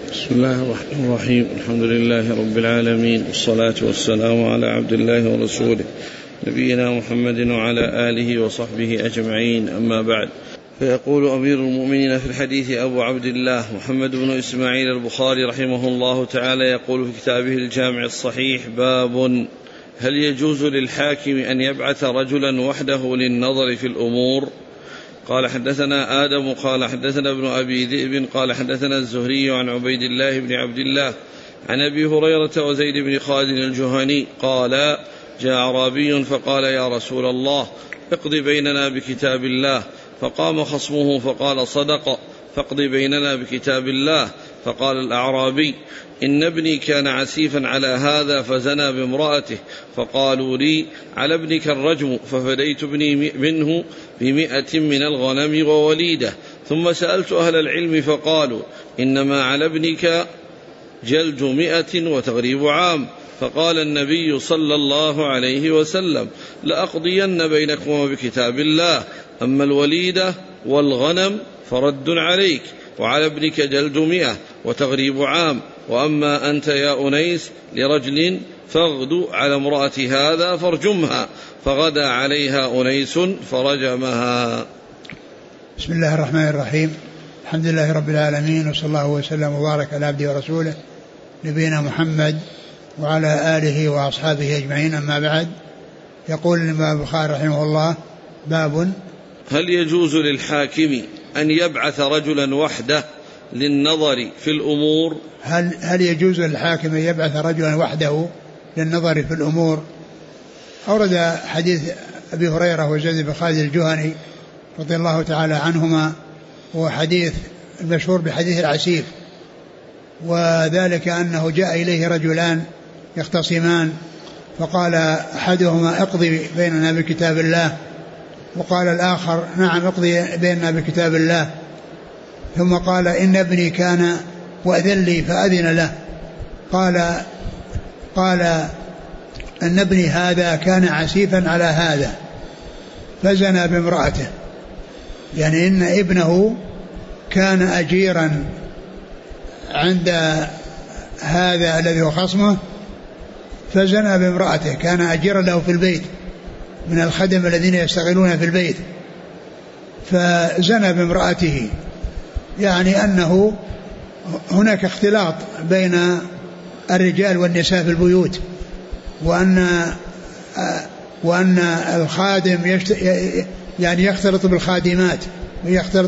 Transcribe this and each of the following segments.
بسم الله الرحمن الرحيم. الحمد لله رب العالمين، والصلاة والسلام على عبد الله ورسوله نبينا محمد وعلى آله وصحبه أجمعين، أما بعد. فيقول أمير المؤمنين في الحديث أبو عبد الله محمد بن إسماعيل البخاري رحمه الله تعالى، يقول في كتابه الجامع الصحيح: باب هل يجوز للحاكم أن يبعث رجلا وحده للنظر في الأمور؟ قال: حدثنا آدم قال حدثنا ابن أبي ذئب قال حدثنا الزهري عن عبيد الله بن عبد الله عن أبي هريرة وزيد بن خالد الجهني قال: جاء أعرابي فقال: يا رسول الله، اقض بيننا بكتاب الله. فقام خصمه فقال: صدق، فاقض بيننا بكتاب الله. فقال الأعرابي: إن ابني كان عسيفا على هذا فزنى بامرأته، فقالوا لي: على ابنك الرجم، ففديت ابني منه ب100 من الغنم ووليدة. ثم سألت أهل العلم فقالوا: إنما على ابنك جلد 100 وتغريب عام. فقال النبي صلى الله عليه وسلم: لأقضين بينكما بكتاب الله، أما الوليدة والغنم فرد عليك، وعلى ابنك جلد 100 وتغريب عام، وأما أنت يا أنيس لرجل فاغدو على امرأة هذا فارجمها. فغدا عليها أنيس فرجمها. بسم الله الرحمن الرحيم. الحمد لله رب العالمين، وصلى الله وسلم وبارك على عبده ورسوله نبينا محمد وعلى آله وأصحابه أجمعين، أما بعد. يقول الإمام البخاري رحمه الله: باب هل يجوز للحاكم أن يبعث رجلا وحده للنظر في الأمور؟ هل يجوز للحاكم أن يبعث رجلا وحده للنظر في الأمور؟ أورد حديث أبي هريرة وزيد بن خالد الجهني رضي الله تعالى عنهما، هو حديث المشهور بحديث العسيف، وذلك أنه جاء إليه رجلان يختصمان، فقال أحدهما: اقضي بيننا بكتاب الله، وقال الآخر: نعم، اقضي بيننا بكتاب الله. ثم قال: إن ابني كان وأذن لي فأذن له. قال أن ابني هذا كان عسيفا على هذا فزنى بامرأته، يعني إن ابنه كان أجيرا عند هذا الذي هو خصمه فزنى بامرأته، كان أجيرا له في البيت من الخدم الذين يشتغلون في البيت، فزنى بامرأته، يعني أنه هناك اختلاط بين الرجال والنساء في البيوت، وأن الخادم يعني يختلط بالخادمات ويختلط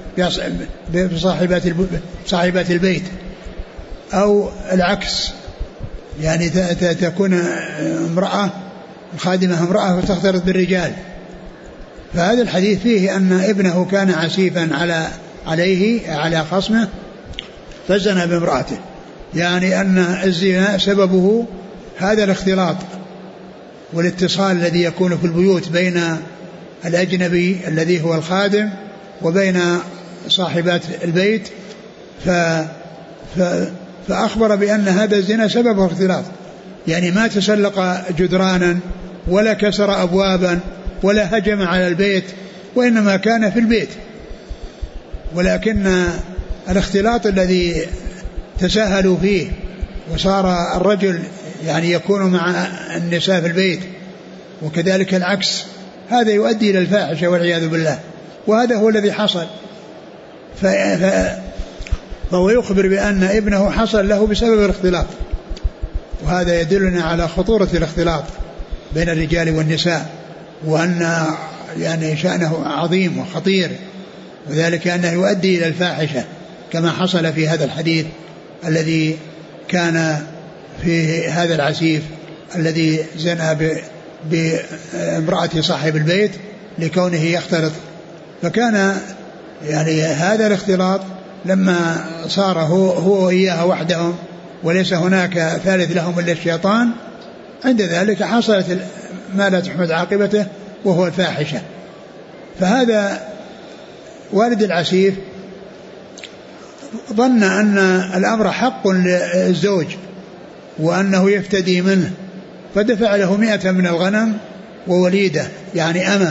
بصاحبات البيت، أو العكس، يعني تكون امرأة الخادمة امرأة وتختلط بالرجال. فهذا الحديث فيه أن ابنه كان عسيفا على خصمه فزنى بامرأته، يعني أن الزنا سببه هذا الاختلاط والاتصال الذي يكون في البيوت بين الأجنبي الذي هو الخادم وبين صاحبات البيت، فأخبر بأن هذا الزنا سببه اختلاط، يعني ما تسلق جدرانا ولا كسر أبوابا ولا هجم على البيت، وإنما كان في البيت، ولكن الاختلاط الذي تساهلوا فيه وصار الرجل يعني يكون مع النساء في البيت، وكذلك العكس، هذا يؤدي إلى الفاحشة والعياذ بالله، وهذا هو الذي حصل. فهو يخبر بأن ابنه حصل له بسبب الاختلاط، وهذا يدلنا على خطورة الاختلاط بين الرجال والنساء، وأن يعني شأنه عظيم وخطير، وذلك أنه يؤدي إلى الفاحشة كما حصل في هذا الحديث الذي كان في هذا العسيف الذي زنى بامرأة صاحب البيت لكونه يختلط. فكان يعني هذا الاختلاط لما صار هو وإياها وحدهم وليس هناك ثالث لهم إلا الشيطان، عند ذلك حصلت ما لا تحمد عاقبته وهو الفاحشة. فهذا والد العسيف ظن أن الأمر حق للزوج وأنه يفتدي منه، فدفع له 100 من الغنم ووليدة يعني أمه،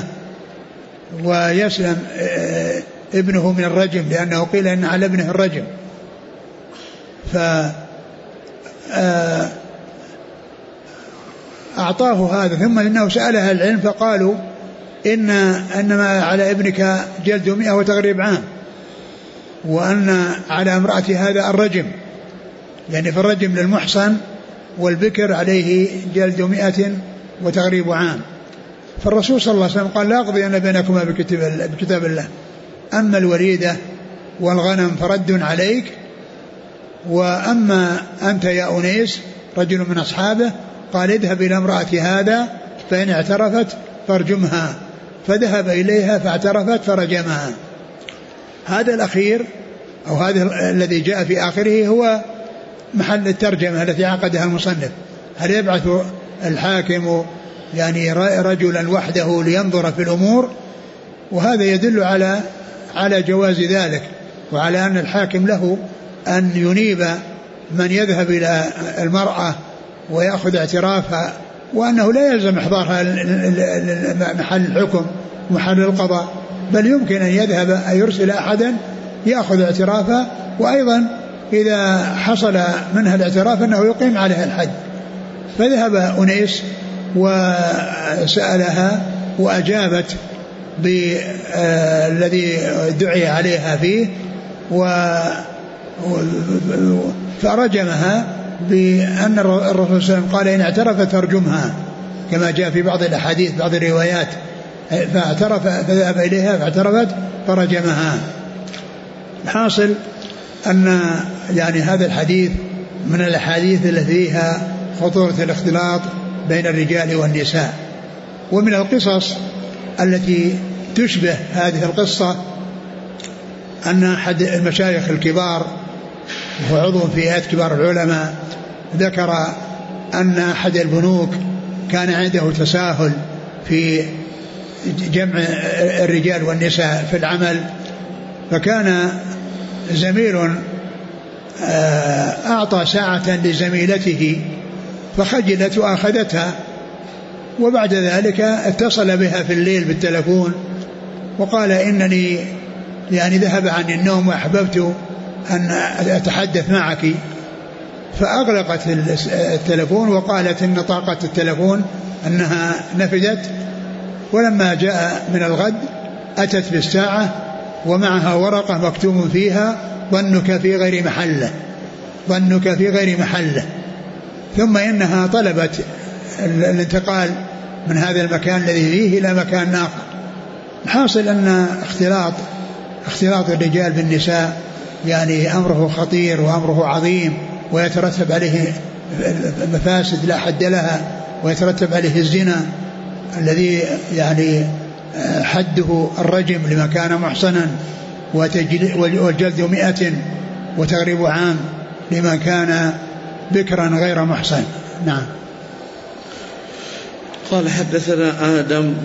ويسلم ابنه من الرجم، لأنه قيل إن على ابنه الرجم. أعطاه هذا. ثم إنه سأل أهل العلم فقالوا إنما على ابنك جلد 100 وتغريب عام، وأن على امرأة هذا الرجم، يعني في الرجم للمحصن، والبكر عليه جلد 100 وتغريب عام. فالرسول صلى الله عليه وسلم قال لا أقضي أنا بينكما بكتاب الله، أما الوليدة والغنم فرد عليك، وأما أنت يا أنيس رجل من أصحابه قال اذهب إلى امرأة هذا فإن اعترفت فارجمها، فذهب إليها فاعترفت فرجمها. هذا الأخير أو هذا الذي جاء في آخره هو محل الترجمة التي عقدها المصنف. هل يبعث الحاكم يعني رجلا وحده لينظر في الأمور؟ وهذا يدل على جواز ذلك، وعلى أن الحاكم له أن ينيب من يذهب إلى المرأة ويأخذ اعترافها، وأنه لا يلزم إحضارها محل الحكم ومحل القضاء، بل يمكن أن يذهب أن يرسل أحدا يأخذ اعترافها، وأيضا إذا حصل منها الاعتراف أنه يقيم عليها الحد. فذهب أنيس وسألها وأجابت بالذي دعي عليها فيه فرجمها، بأن الرسول صلى الله عليه وسلم قال إن اعترفت فارجمها، كما جاء في بعض الأحاديث بعض الروايات، فذهب إليها فاعترفت فرجمها. الحاصل أن يعني هذا الحديث من الأحاديث التي فيها خطورة الاختلاط بين الرجال والنساء. ومن القصص التي تشبه هذه القصة أن أحد المشايخ الكبار وهو عضو في هيئة كبار العلماء ذكر أن أحد البنوك كان عنده تساهل في جمع الرجال والنساء في العمل، فكان زميل أعطى ساعة لزميلته فخجلت وأخذتها، وبعد ذلك اتصل بها في الليل بالتلفون وقال إنني يعني ذهب عني النوم وأحببت أن أتحدث معك، فأغلقت التلفون وقالت إن طاقة التلفون أنها نفدت. ولما جاء من الغد أتت بالساعة ومعها ورقة مكتوب فيها ظنك في غير محله، ظنك في غير محله. ثم إنها طلبت الانتقال من هذا المكان الذي فيه إلى مكان آخر. حاصل أن اختلاط الرجال بالنساء يعني أمره خطير وأمره عظيم، ويترتب عليه مفاسد لا حد لها، ويترتب عليه الزنا الذي يعني حده الرجم لمن كان محصنا، والجلد 100 وتغريب عام لمن كان بكرا غير محصن. نعم. قال حدثنا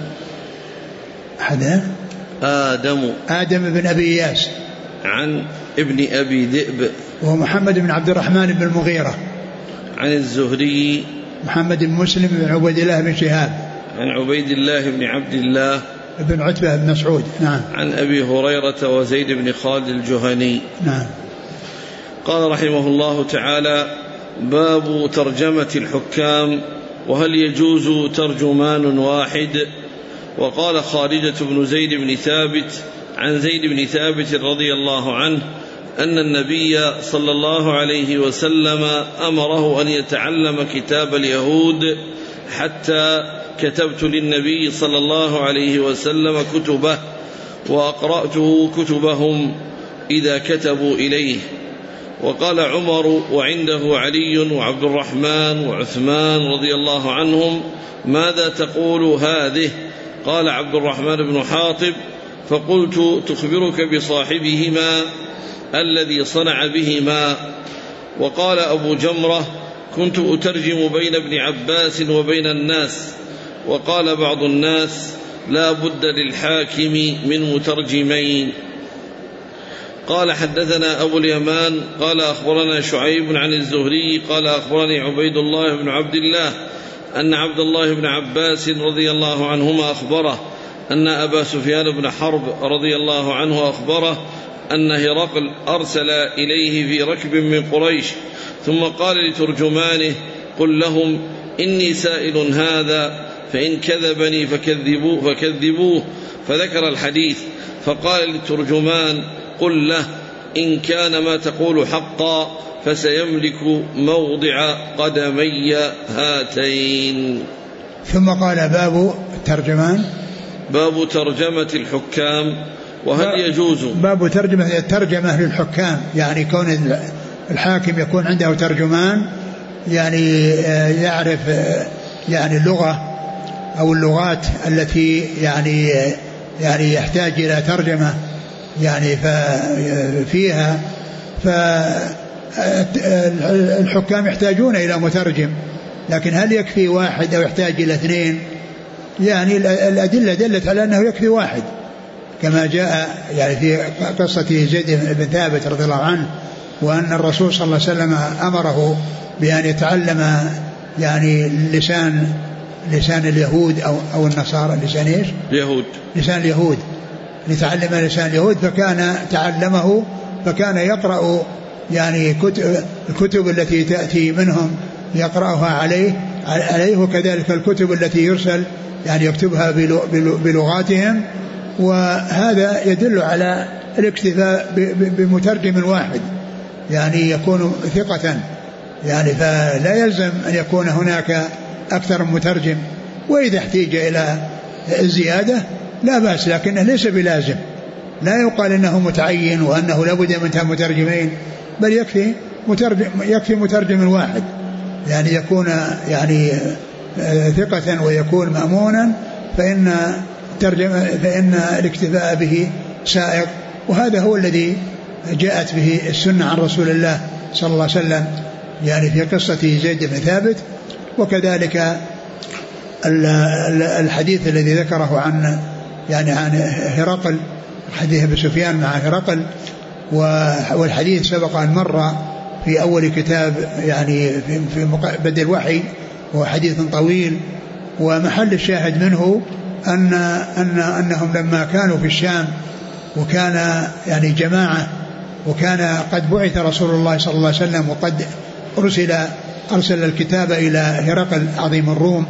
آدم بن أبي إياس عن ابن أبي ذئب وهو محمد بن عبد الرحمن بن المغيرة، عن الزهري محمد بن مسلم بن عبيد الله بن شهاب، عن عبيد الله بن عبد الله بن عتبة بن مسعود. نعم. عن أبي هريرة وزيد بن خالد الجهني. نعم. قال رحمه الله تعالى: باب ترجمة الحكام، وهل يجوز ترجمان واحد؟ وقال خارجة بن زيد بن ثابت عن زيد بن ثابت رضي الله عنه أن النبي صلى الله عليه وسلم أمره أن يتعلم كتاب اليهود، حتى كتبت للنبي صلى الله عليه وسلم كتبه وأقرأته كتبهم إذا كتبوا إليه. وقال عمر وعنده علي وعبد الرحمن وعثمان رضي الله عنهم: ماذا تقول هذه؟ قال عبد الرحمن بن حاطب: فقلت: تخبرك بصاحبهما الذي صنع بهما. وقال أبو جمرة: كنت أترجم بين ابن عباس وبين الناس. وقال بعض الناس: لا بد للحاكم من مترجمين. قال حدثنا أبو اليمان قال أخبرنا شعيب عن الزهري قال أخبرني عبيد الله بن عبد الله أن عبد الله بن عباس رضي الله عنهما أخبره أن أبا سفيان بن حرب رضي الله عنه أخبره أن هرقل أرسل إليه في ركب من قريش ثم قال لترجمانه قل لهم إني سائل هذا فإن كذبني فكذبوه، فذكر الحديث، فقال للترجمان قل له إن كان ما تقول حقا فسيملك موضع قدمي هاتين. ثم قال باب الترجمان، باب ترجمة الحكام وهل يجوز. باب ترجمة للحكام، يعني كون الحاكم يكون عنده ترجمان، يعني يعرف يعني اللغة أو اللغات التي يعني يحتاج إلى ترجمة يعني فيها، فالحكام يحتاجون إلى مترجم، لكن هل يكفي واحد أو يحتاج إلى اثنين؟ يعني الأدلة دلت على أنه يكفي واحد، كما جاء يعني في قصة زيد بن ثابت رضي الله عنه، وأن الرسول صلى الله عليه وسلم أمره بأن يتعلم يعني لسان اليهود أو النصارى، لسان إيش؟ لسان اليهود، لتعلم لسان اليهود، فكان تعلمه، فكان يقرأ يعني الكتب التي تأتي منهم يقرأها عليه، وكذلك الكتب التي يرسل يعني يكتبها بلغاتهم، وهذا يدل على الاكتفاء بمترجم واحد يعني يكون ثقة، يعني فلا يلزم أن يكون هناك أكثر من مترجم، وإذا احتاج إلى الزيادة لا بأس، لكنه ليس بلازم، لا يقال إنه متعين وأنه لابد من مترجمين، بل يكفي مترجم واحد يعني يكون يعني ثقة ويكون مأمونا، فإن الاكتفاء به سائغ، وهذا هو الذي جاءت به السنة عن رسول الله صلى الله عليه وسلم يعني في قصة زيد بن ثابت. وكذلك الحديث الذي ذكره عن هرقل، حديث أبي سفيان مع هرقل، والحديث سبق أن مر في أول كتاب يعني في بدء الوحي، وهو حديث طويل، ومحل الشاهد منه أنهم لما كانوا في الشام وكان يعني جماعة، وكان قد بعث رسول الله صلى الله عليه وسلم وقد أرسل الكتاب إلى هرقل عظيم الروم،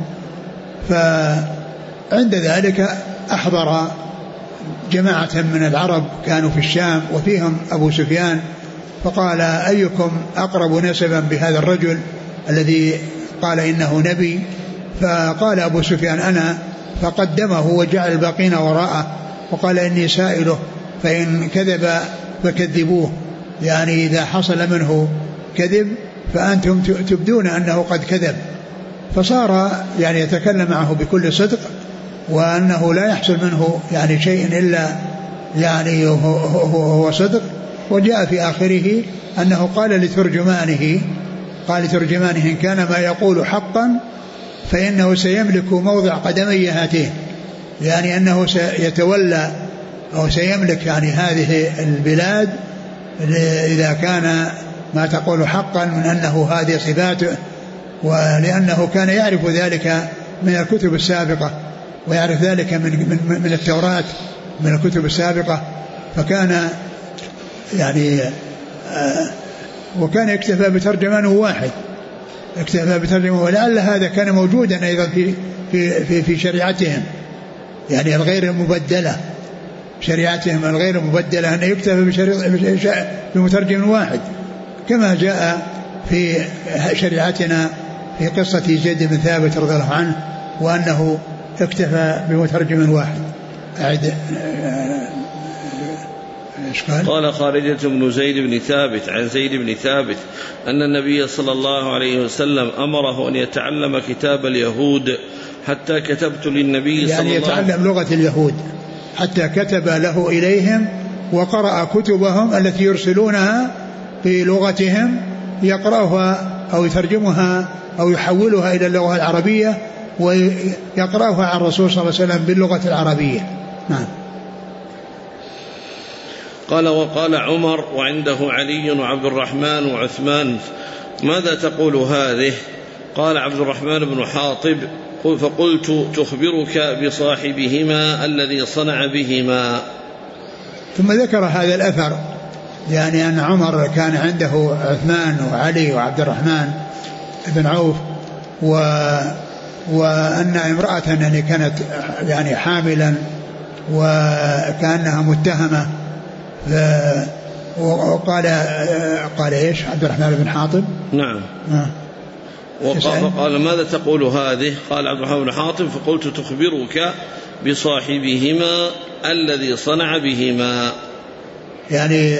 فعند ذلك أحضر جماعة من العرب كانوا في الشام وفيهم أبو سفيان، فقال أيكم أقرب نسبا بهذا الرجل الذي قال إنه نبي؟ فقال أبو سفيان أنا، فقدمه وجعل الباقين وراءه، وقال إني سائله فإن كذب فكذبوه، يعني إذا حصل منه كذب فأنتم تبدون أنه قد كذب، فصار يعني يتكلم معه بكل صدق، وأنه لا يحصل منه يعني شيء إلا يعني هو صدق. وجاء في آخره أنه قال لترجمانه إن كان ما يقول حقا فإنه سيملك موضع قدمي هاتين، يعني أنه سيتولى أو سيملك يعني هذه البلاد إذا كان ما تقول حقا من أنه هذه صفاته، ولأنه كان يعرف ذلك من الكتب السابقة، ويعرف ذلك من التوراة من الكتب السابقة، فكان يعني وكان يكتفى بترجمان واحد، ولعل هذا كان موجودا أيضا في شريعتهم يعني الغير المبدلة، شريعتهم الغير المبدلة أن يكتفى بمترجم واحد، كما جاء في شريعتنا في قصة زيد بن ثابت رضي الله عنه، وأنه اكتفى بمترجم واحد. قال خارجة بن زيد بن ثابت عن زيد بن ثابت أن النبي صلى الله عليه وسلم أمره أن يتعلم كتاب اليهود حتى كتبت للنبي صلى الله عليه وسلم، يعني يتعلم لغة اليهود حتى كتب له إليهم وقرأ كتبهم التي يرسلونها بلغتهم، يقرأها أو يترجمها أو يحولها إلى اللغة العربية ويقرأها عن الرسول صلى الله عليه وسلم باللغة العربية. نعم. قال وقال عمر وعنده علي وعبد الرحمن وعثمان ماذا تقول هذه؟ قال عبد الرحمن بن حاطب فقلت تخبرك بصاحبهما الذي صنع بهما. ثم ذكر هذا الأثر يعني أن عمر كان عنده عثمان وعلي وعبد الرحمن بن عوف وأن امرأة يعني كانت يعني حاملا وكأنها متهمة قال إيش عبد الرحمن بن حاطب نعم وقال ماذا تقول هذه؟ قال عبد الرحمن بن حاطب فقلت تخبرك بصاحبهما الذي صنع بهما. يعني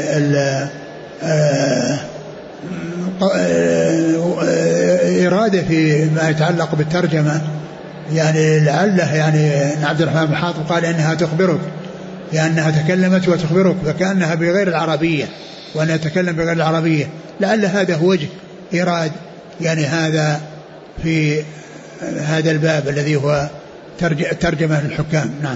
إرادة في ما يتعلق بالترجمة يعني لعله يعني عبد الرحمن بن حاطب قال إنها تخبرك لأنها تكلمت وتخبرك فكأنها بغير العربية وأنها تتكلم بغير العربية لعل هذا هو وجه إراد يعني هذا في هذا الباب الذي هو ترجمة الحكام. نعم.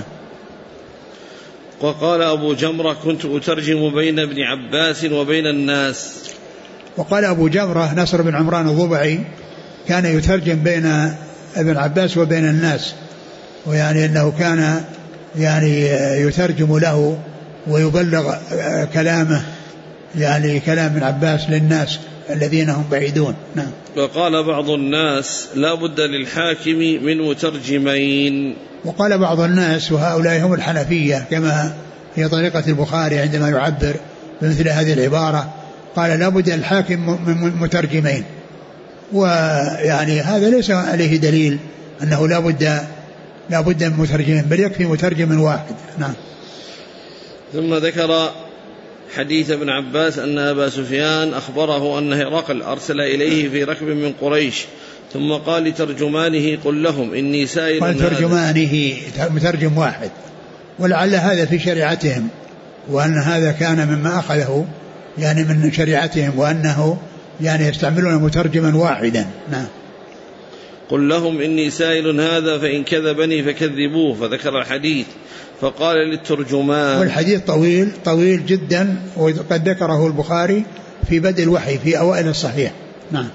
وقال أبو جمرة كنت أترجم بين ابن عباس وبين الناس. وقال أبو جمرة نصر بن عمران الضبعي كان يترجم بين ابن عباس وبين الناس ويعني أنه كان يعني يترجم له ويبلغ كلامه يعني كلام ابن عباس للناس الذين هم بعيدون. نعم. وقال بعض الناس لا بد للحاكم من مترجمين. وقال بعض الناس وهؤلاء هم الحنفية كما هي طريقة البخاري عندما يعبر بمثل هذه العبارة قال لا بد للحاكم من مترجمين ويعني هذا ليس عليه دليل أنه لا بد من مترجمين بل يكفي مترجم واحد. نعم. ثم ذكر حديث ابن عباس أن أبا سفيان أخبره أن هرقل أرسل إليه في ركب من قريش ثم قال لترجمانه قل لهم إني سائل. قال ترجمانه مترجم واحد ولعل هذا في شريعتهم وأن هذا كان مما أخذه يعني من شريعتهم وأنه يعني يستعملون مترجما واحدا. نعم. قل لهم إني سائل هذا فإن كذبني فكذبوه فذكر الحديث فقال للترجمان والحديث طويل جدا وقد ذكره البخاري في بدء الوحي في أوائل الصحيح. نعم.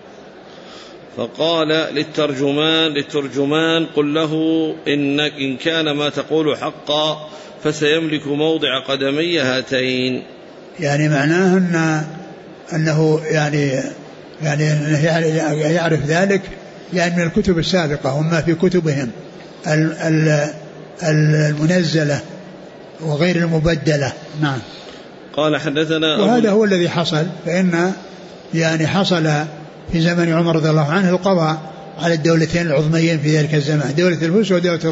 فقال للترجمان قل له إن كان ما تقول حقا فسيملك موضع قدمي هاتين. يعني معناه أنه يعني يعرف ذلك يعني من الكتب السابقة وما في كتبهم المنزلة وغير المبدلة. نعم. قال حدثنا وهذا هو الذي حصل فإن يعني حصل في زمن عمر رضي الله عنه القضاء على الدولتين العظميين في ذلك الزمان دولة الفرس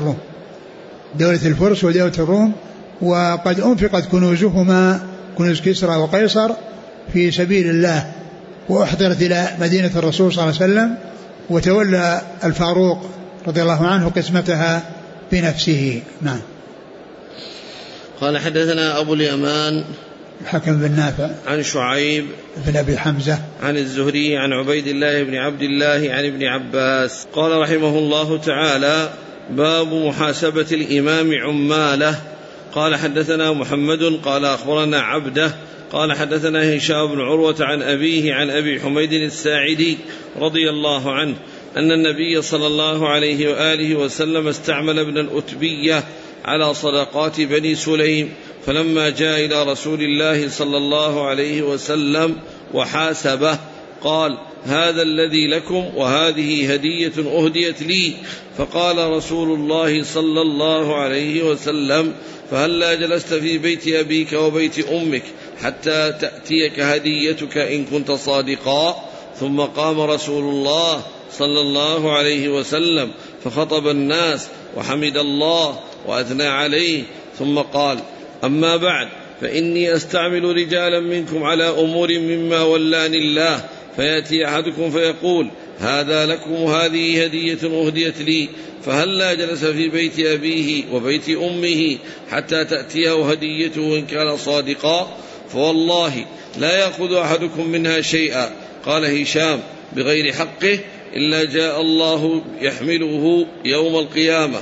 ودولة الروم وقد أنفقت كنوزهما كنوز كسرى وقيصر في سبيل الله وأحضرت إلى مدينة الرسول صلى الله عليه وسلم وتولى الفاروق رضي الله عنه قسمتها بنفسه. نعم. قال حدثنا أبو اليمان الحكم بن نافع عن شعيب بن أبي حمزة عن الزهري عن عبيد الله بن عبد الله عن ابن عباس قال رحمه الله تعالى باب محاسبة الإمام عماله. قال حدثنا محمد قال أخبرنا عبده قال حدثنا هشام بن عروة عن أبيه عن أبي حميد الساعدي رضي الله عنه أن النبي صلى الله عليه وآله وسلم استعمل ابن الأتبية على صدقات بني سليم فلما جاء إلى رسول الله صلى الله عليه وسلم وحاسبه قال هذا الذي لكم وهذه هدية أهديت لي. فقال رسول الله صلى الله عليه وسلم فهلا جلست في بيت أبيك وبيت أمك حتى تأتيك هديتك إن كنت صادقا. ثم قام رسول الله صلى الله عليه وسلم فخطب الناس وحمد الله وأثنى عليه ثم قال أما بعد فإني أستعمل رجالا منكم على أمور مما ولاني الله فيأتي أحدكم فيقول هذا لكم وهذه هدية أهديت لي فهلا جلس في بيت أبيه وبيت أمه حتى تأتيه هديته إن كان صادقا فوالله لا يأخذ أحدكم منها شيئا. قال هشام بغير حقه إلا جاء الله يحمله يوم القيامة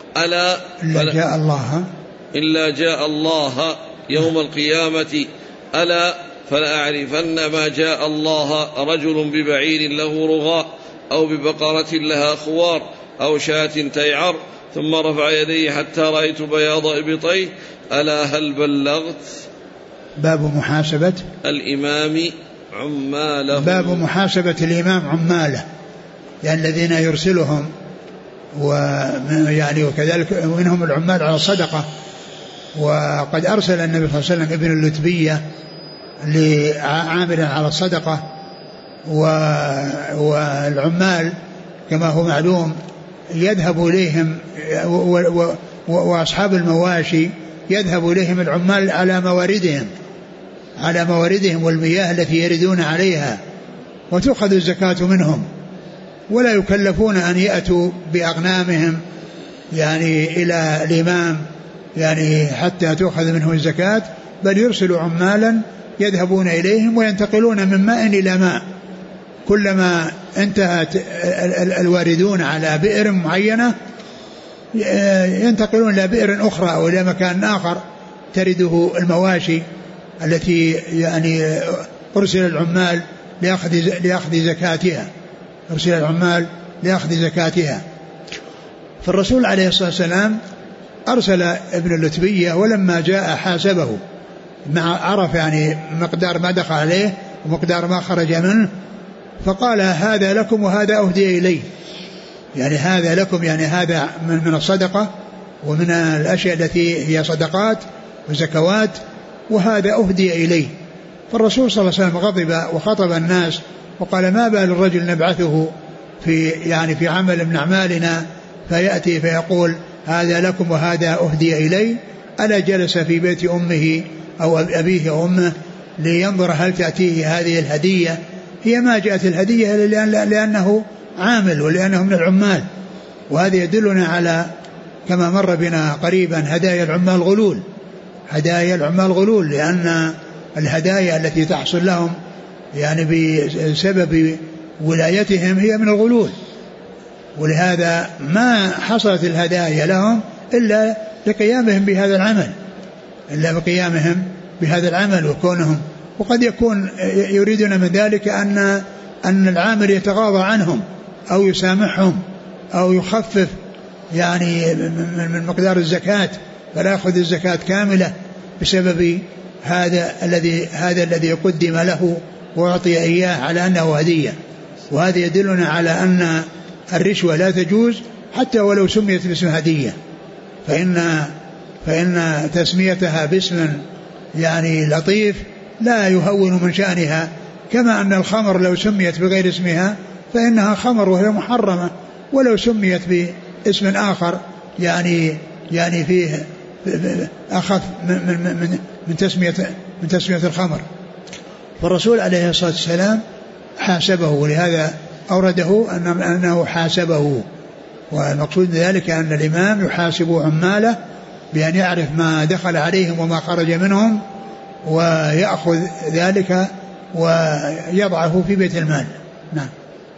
إلا جاء الله يوم القيامة ألا فلأعرفن ما جاء الله رجل ببعير له رغاء أو ببقرة لها خوار أو شاة تيعر ثم رفع يديه حتى رأيت بياض إبطيه ألا هل بلغت. باب محاسبة الإمام عماله. باب محاسبة الإمام عماله، يعني الذين يرسلهم، ويعني وكذلك منهم العمال على الصدقة. وقد أرسل النبي صلى الله عليه وسلم ابن اللتبية لعامل على الصدقة، والعمال كما هو معلوم يذهب إليهم، وأصحاب المواشي يذهب إليهم العمال على مواردهم والمياه التي يردون عليها، وتؤخذ الزكاة منهم، ولا يكلفون أن يأتوا بأغنامهم يعني إلى الإمام يعني حتى تؤخذ منه الزكاة، بل يرسل عمالا يذهبون إليهم وينتقلون من ماء إلى ماء، كلما انتهت الواردون على بئر معينة ينتقلون إلى بئر أخرى أو إلى مكان آخر ترده المواشي التي يعني أرسل العمال لأخذ زكاتها. فالرسول عليه الصلاة والسلام أرسل ابن اللتبية، ولما جاء حاسبه عرف يعني مقدار ما دخل عليه ومقدار ما خرج منه، فقال هذا لكم وهذا أهدي إليه، يعني هذا لكم يعني هذا من الصدقة ومن الأشياء التي هي صدقات وزكوات، وهذا أهدي إليه. فالرسول صلى الله عليه وسلم غضب وخطب الناس وقال ما بال الرجل نبعثه في عمل من أعمالنا فيأتي فيقول هذا لكم وهذا أهدي إلي؟ ألا جلس في بيت أمه أو أبيه أو أمه لينظر هل تأتيه هذه الهدية؟ هي ما جاءت الهدية لأنه عامل ولأنه من العمال. وهذا يدلنا على كما مر بنا قريبا هدايا العمال غلول، لأن الهدايا التي تحصل لهم يعني بسبب ولايتهم هي من الغلول، ولهذا ما حصلت الهدايا لهم إلا لقيامهم بهذا العمل وكونهم. وقد يكون يريدون من ذلك أن العامل يتغاضى عنهم أو يسامحهم أو يخفف يعني من مقدار الزكاة، فلا يأخذ الزكاة كاملة بسبب هذا الذي قدم له وأعطي إياه على أنه هدية. وهذا يدلنا على أن الرشوة لا تجوز حتى ولو سميت باسم هدية، فإن تسميتها باسم يعني لطيف لا يهون من شأنها، كما أن الخمر لو سميت بغير اسمها فإنها خمر وهي محرمة، ولو سميت باسم آخر يعني فيه أخف من تسمية الخمر. فالرسول عليه الصلاة والسلام حاسبه، ولهذا أورده أنه حاسبه. والمقصود ذلك أن الإمام يحاسب عماله بأن يعرف ما دخل عليهم وما خرج منهم، ويأخذ ذلك ويضعه في بيت المال. نعم.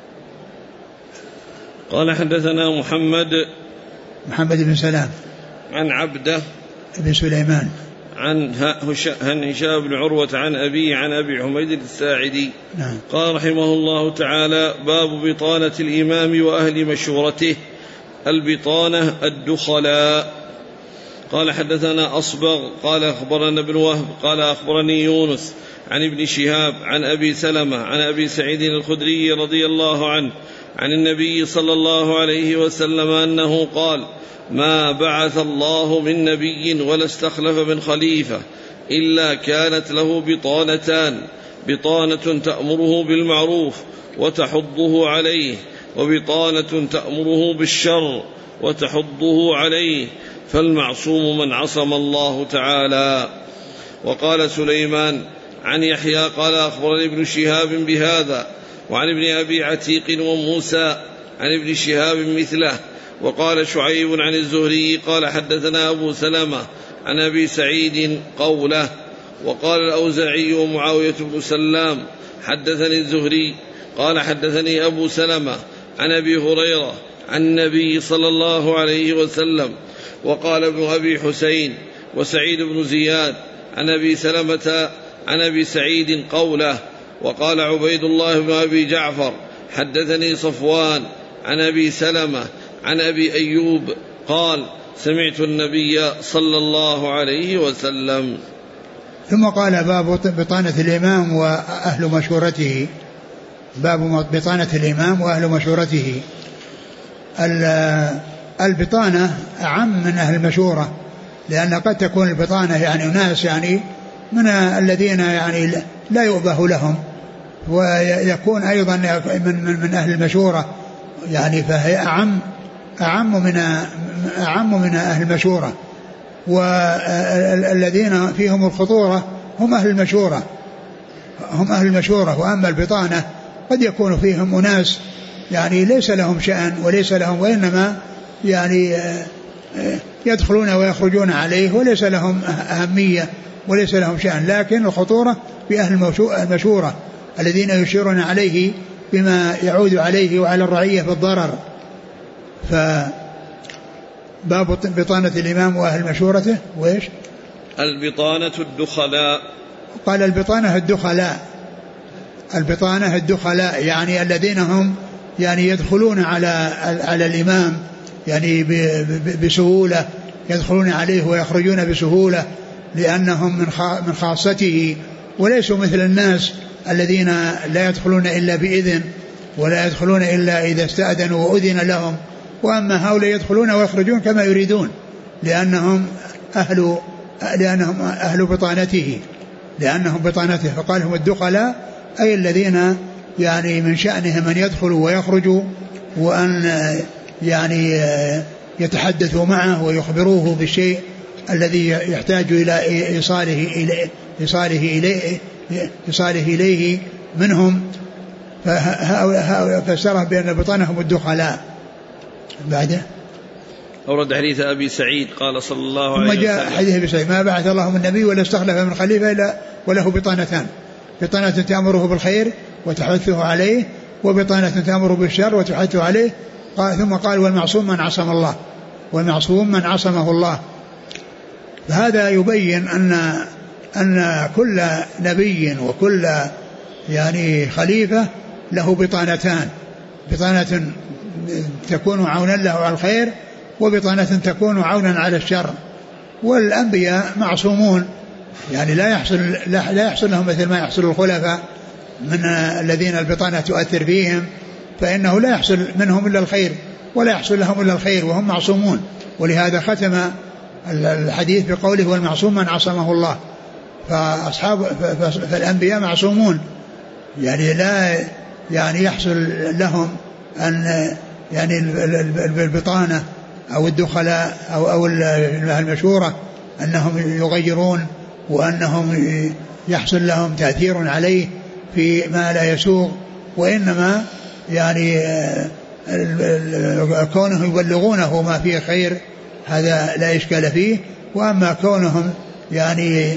قال حدثنا محمد بن سلام عن عبده بن سليمان عن هشام بن عروة عن أبي حميد الساعدي. نعم. قال رحمه الله تعالى: باب بطانة الإمام وأهل مشورته. البطانة الدخلاء. قال حدثنا أصبغ قال أخبرنا ابن وهب قال أخبرني يونس عن ابن شهاب عن أبي سلمة عن أبي سعيد الخدري رضي الله عنه عن النبي صلى الله عليه وسلم أنه قال: ما بعث الله من نبي ولا استخلف من خليفة إلا كانت له بطانتان: بطانة تأمره بالمعروف وتحضه عليه، وبطانة تأمره بالشر وتحضه عليه، فالمعصوم من عصم الله تعالى. وقال سليمان عن يحيى قال أخبرني ابن شهاب بهذا، وعن ابن أبي عتيق وموسى عن ابن شهاب مثله. وقال شعيب عن الزهري قال حدثنا أبو سلمة عن أبي سعيد قوله. وقال الأوزاعي ومعاوية بن سلام حدثني الزهري قال حدثني أبو سلمة عن أبي هريرة عن النبي صلى الله عليه وسلم. وقال ابن أبي حسين وسعيد بن زياد عن أبي سلمة عن أبي سعيد قوله. وقال عبيد الله بن أبي جعفر حدثني صفوان عن أبي سلمة عن أبي أيوب قال سمعت النبي صلى الله عليه وسلم. ثم قال باب بطانة الإمام وأهل مشورته. باب بطانة الإمام وأهل مشورته. البطانة أعم من أهل المشورة، لأن قد تكون البطانة يعني ناس يعني من الذين يعني لا يؤبه لهم، ويكون أيضا من أهل المشورة يعني، فهي أعم من أهل المشورة، والذين فيهم الخطورة هم أهل المشورة. وأما البطانة قد يكون فيهم أناس يعني ليس لهم شأن وليس لهم، وإنما يعني يدخلون ويخرجون عليه وليس لهم أهمية وليس لهم شأن، لكن الخطورة بأهل المشورة الذين يشيرون عليه بما يعود عليه وعلى الرعية بالضرر. فباب بطانة الإمام وأهل مشورته. وإيش؟ البطانة الدخلاء. قال البطانة الدخلاء يعني الذين هم يعني يدخلون على الإمام يعني بسهولة، يدخلون عليه ويخرجون بسهولة لأنهم من خاصته، وليسوا مثل الناس الذين لا يدخلون إلا بإذن ولا يدخلون إلا إذا استأذنوا وأذن لهم. وأما هؤلاء يدخلون ويخرجون كما يريدون لأنهم أهل بطانته. فقال هم الدخلاء أي الذين يعني من شأنهم أن يدخلوا ويخرجوا، وأن يعني يتحدثوا معه ويخبروه بالشيء الذي يحتاج إلى إيصاله إليه منهم. فسره بأن البطانة هم الدخلاء. بعده أورد حديث أبي سعيد قال صلى الله عليه وسلم. ثم جاء حديث أبي سعيد ما بعث الله من نبي ولا استخلف من خليفة إلا وله بطانتان، بطانة تأمره بالخير وتحثه عليه، وبطانة تأمره بالشر وتحثه عليه. ثم قال والمعصوم من عصمه الله. فهذا يبين أن كل نبي وكل يعني خليفة له بطانتان، بطانة تكون عونا له على الخير، وبطانة تكون عونا على الشر. والأنبياء معصومون يعني لا يحصل لهم مثل ما يحصل الخلفاء من الذين البطانة تؤثر فيهم، فإنه لا يحصل منهم إلا الخير ولا يحصل لهم إلا الخير وهم معصومون. ولهذا ختم الحديث بقوله والمعصوم من عصمه الله. فالأنبياء معصومون يعني لا يعني يحصل لهم أن يعني البطانة أو الدخلاء أو المشورة أنهم يغيرون، وأنهم يحصل لهم تأثير عليه في ما لا يسوغ، وإنما يعني كونهم يبلغونه ما فيه خير هذا لا إشكال فيه. وأما كونهم يعني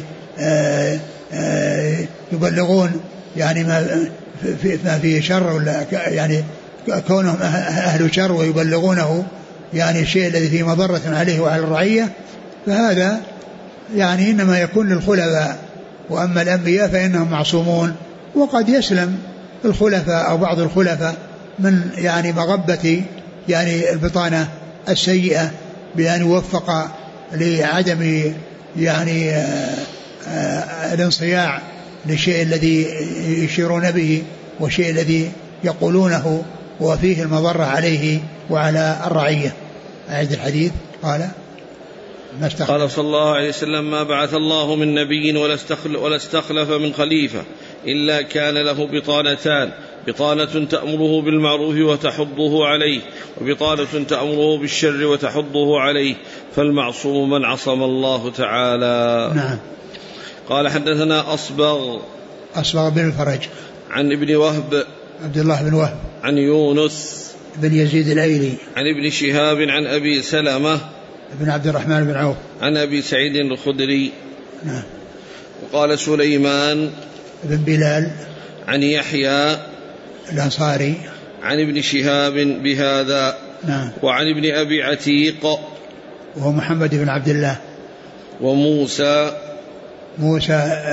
يبلغون يعني ما فيه شر، ولا يعني كونهم أهل شر ويبلغونه يعني الشيء الذي فيه مضرة عليه وعلى الرعية، فهذا يعني إنما يكون للخلفاء. وأما الأنبياء فإنهم معصومون، وقد يسلم الخلفاء أو بعض الخلفاء من يعني مغبة يعني البطانة السيئة بأن يوفق لعدم يعني الانصياع للشيء الذي يشيرون به والشيء الذي يقولونه وفيه المضرة عليه وعلى الرعية. أعيد الحديث. قال صلى الله عليه وسلم ما بعث الله من نبي ولا استخلف من خليفة إلا كان له بطانتان، بطانة تأمره بالمعروف وتحضه عليه، وبطانة تأمره بالشر وتحضه عليه، فالمعصوم من عصم الله تعالى. نعم. قال حدثنا أصبغ بن الفرج عن ابن وهب عبد الله بن وهب عن يونس بن يزيد الأيلي عن ابن شهاب عن أبي سلمة بن عبد الرحمن بن عوف عن أبي سعيد الخدري. نعم. وقال سليمان بن بلال عن يحيى الأنصاري عن ابن شهاب بهذا. نعم. وعن ابن أبي عتيق وهو محمد بن عبد الله، وموسى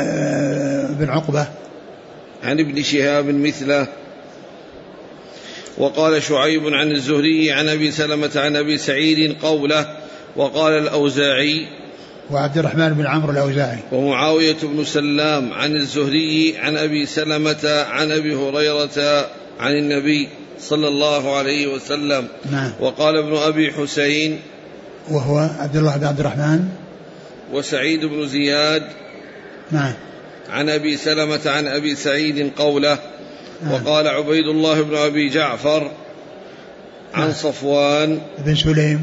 بن عقبة عن ابن شهاب مثله. وقال شعيب عن الزهري عن أبي سلمة عن أبي سعيد قوله. وقال الأوزاعي وعبد الرحمن بن عمرو الأوزاعي ومعاوية بن سلام عن الزهري عن أبي سلمة عن أبي هريرة عن النبي صلى الله عليه وسلم. نعم. وقال ابن أبي حسين وهو عبد الله بن عبد الرحمن وسعيد بن زياد نعم عن أبي سلمة عن أبي سعيد قوله. نعم. وقال عبيد الله بن أبي جعفر عن نعم. صفوان بن سليم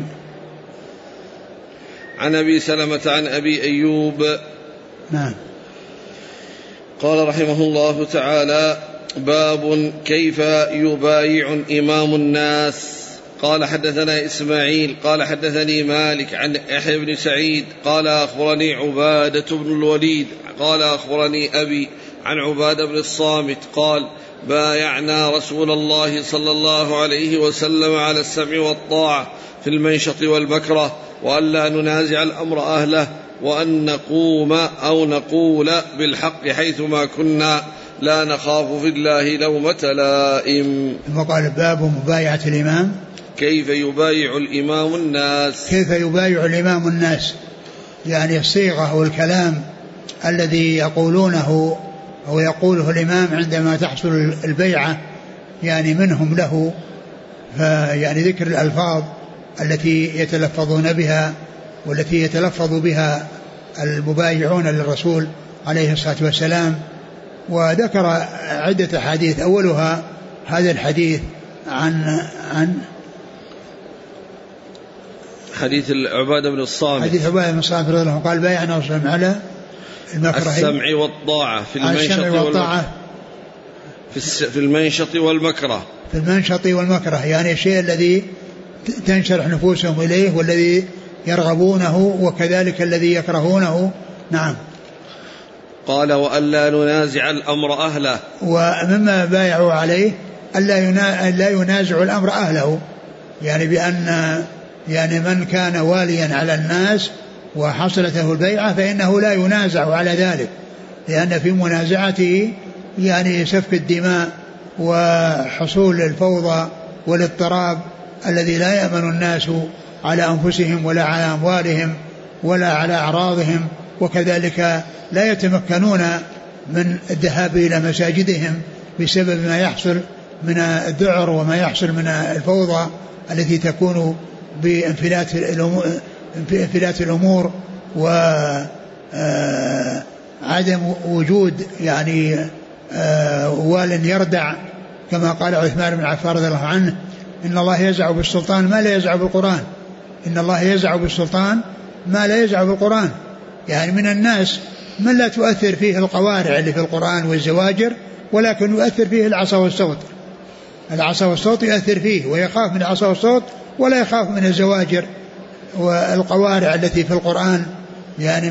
عن أبي سلمة عن أبي أيوب. نعم. قال رحمه الله تعالى: باب كيف يبايع إمام الناس. قال حدثنا إسماعيل قال حدثني مالك عن يحيى بن سعيد قال أخبرني عبادة بن الوليد قال أخبرني أبي عن عبادة بن الصامت قال: بايعنا رسول الله صلى الله عليه وسلم على السمع والطاعة في المنشط والمكره، وأن لا ننازع الأمر أهله، وأن نقوم أو نقول بالحق حيثما كنا، لا نخاف في الله لومة لائم. وقال: باب مبايعة الإمام. كيف يبايع الإمام الناس. كيف يبايع الإمام الناس، يعني الصيغة والكلام الذي يقولونه أو يقوله الإمام عندما تحصل البيعة يعني منهم له، يعني ذكر الألفاظ التي يتلفظون بها والتي يتلفظ بها المبايعون للرسول عليه الصلاة والسلام. وذكر عدة حديث، أولها هذا الحديث عن حديث عبادة بن الصامت. حديث عبادة بن الصامت رضي الله عنه قال: بايعنا وسلم على المكره السمع والطاعة في المنشط والمكره. في المنشط والمكره. في المنشط والمكره، يعني الشيء الذي تنشرح نفوسهم إليه والذي يرغبونه وكذلك الذي يكرهونه. نعم. قال: وألا ننازع الأمر أهله. ومما بايعوا عليه ألا ينازع الأمر أهله، يعني بأن يعني من كان واليا على الناس وحصلته البيعة فإنه لا ينازع على ذلك، لأن في منازعته يعني سفك الدماء وحصول الفوضى والاضطراب الذي لا يأمن الناس على أنفسهم ولا على أموالهم ولا على أعراضهم، وكذلك لا يتمكنون من الذهاب إلى مساجدهم بسبب ما يحصل من الذعر وما يحصل من الفوضى التي تكون بانفلات الأمور وعدم وجود يعني وال يردع، كما قال عثمان بن عفان رضي الله عنه: إن الله يزع بالسلطان ما لا يزع بالقرآن. إن الله يزع بالسلطان ما لا يزع بالقرآن، يعني من الناس من لا تؤثر فيه القوارع اللي في القرآن والزواجر، ولكن يؤثر فيه العصا والصوت. العصا والصوت يؤثر فيه ويخاف من العصا والصوت ولا يخاف من الزواجر والقوارع التي في القرآن، يعني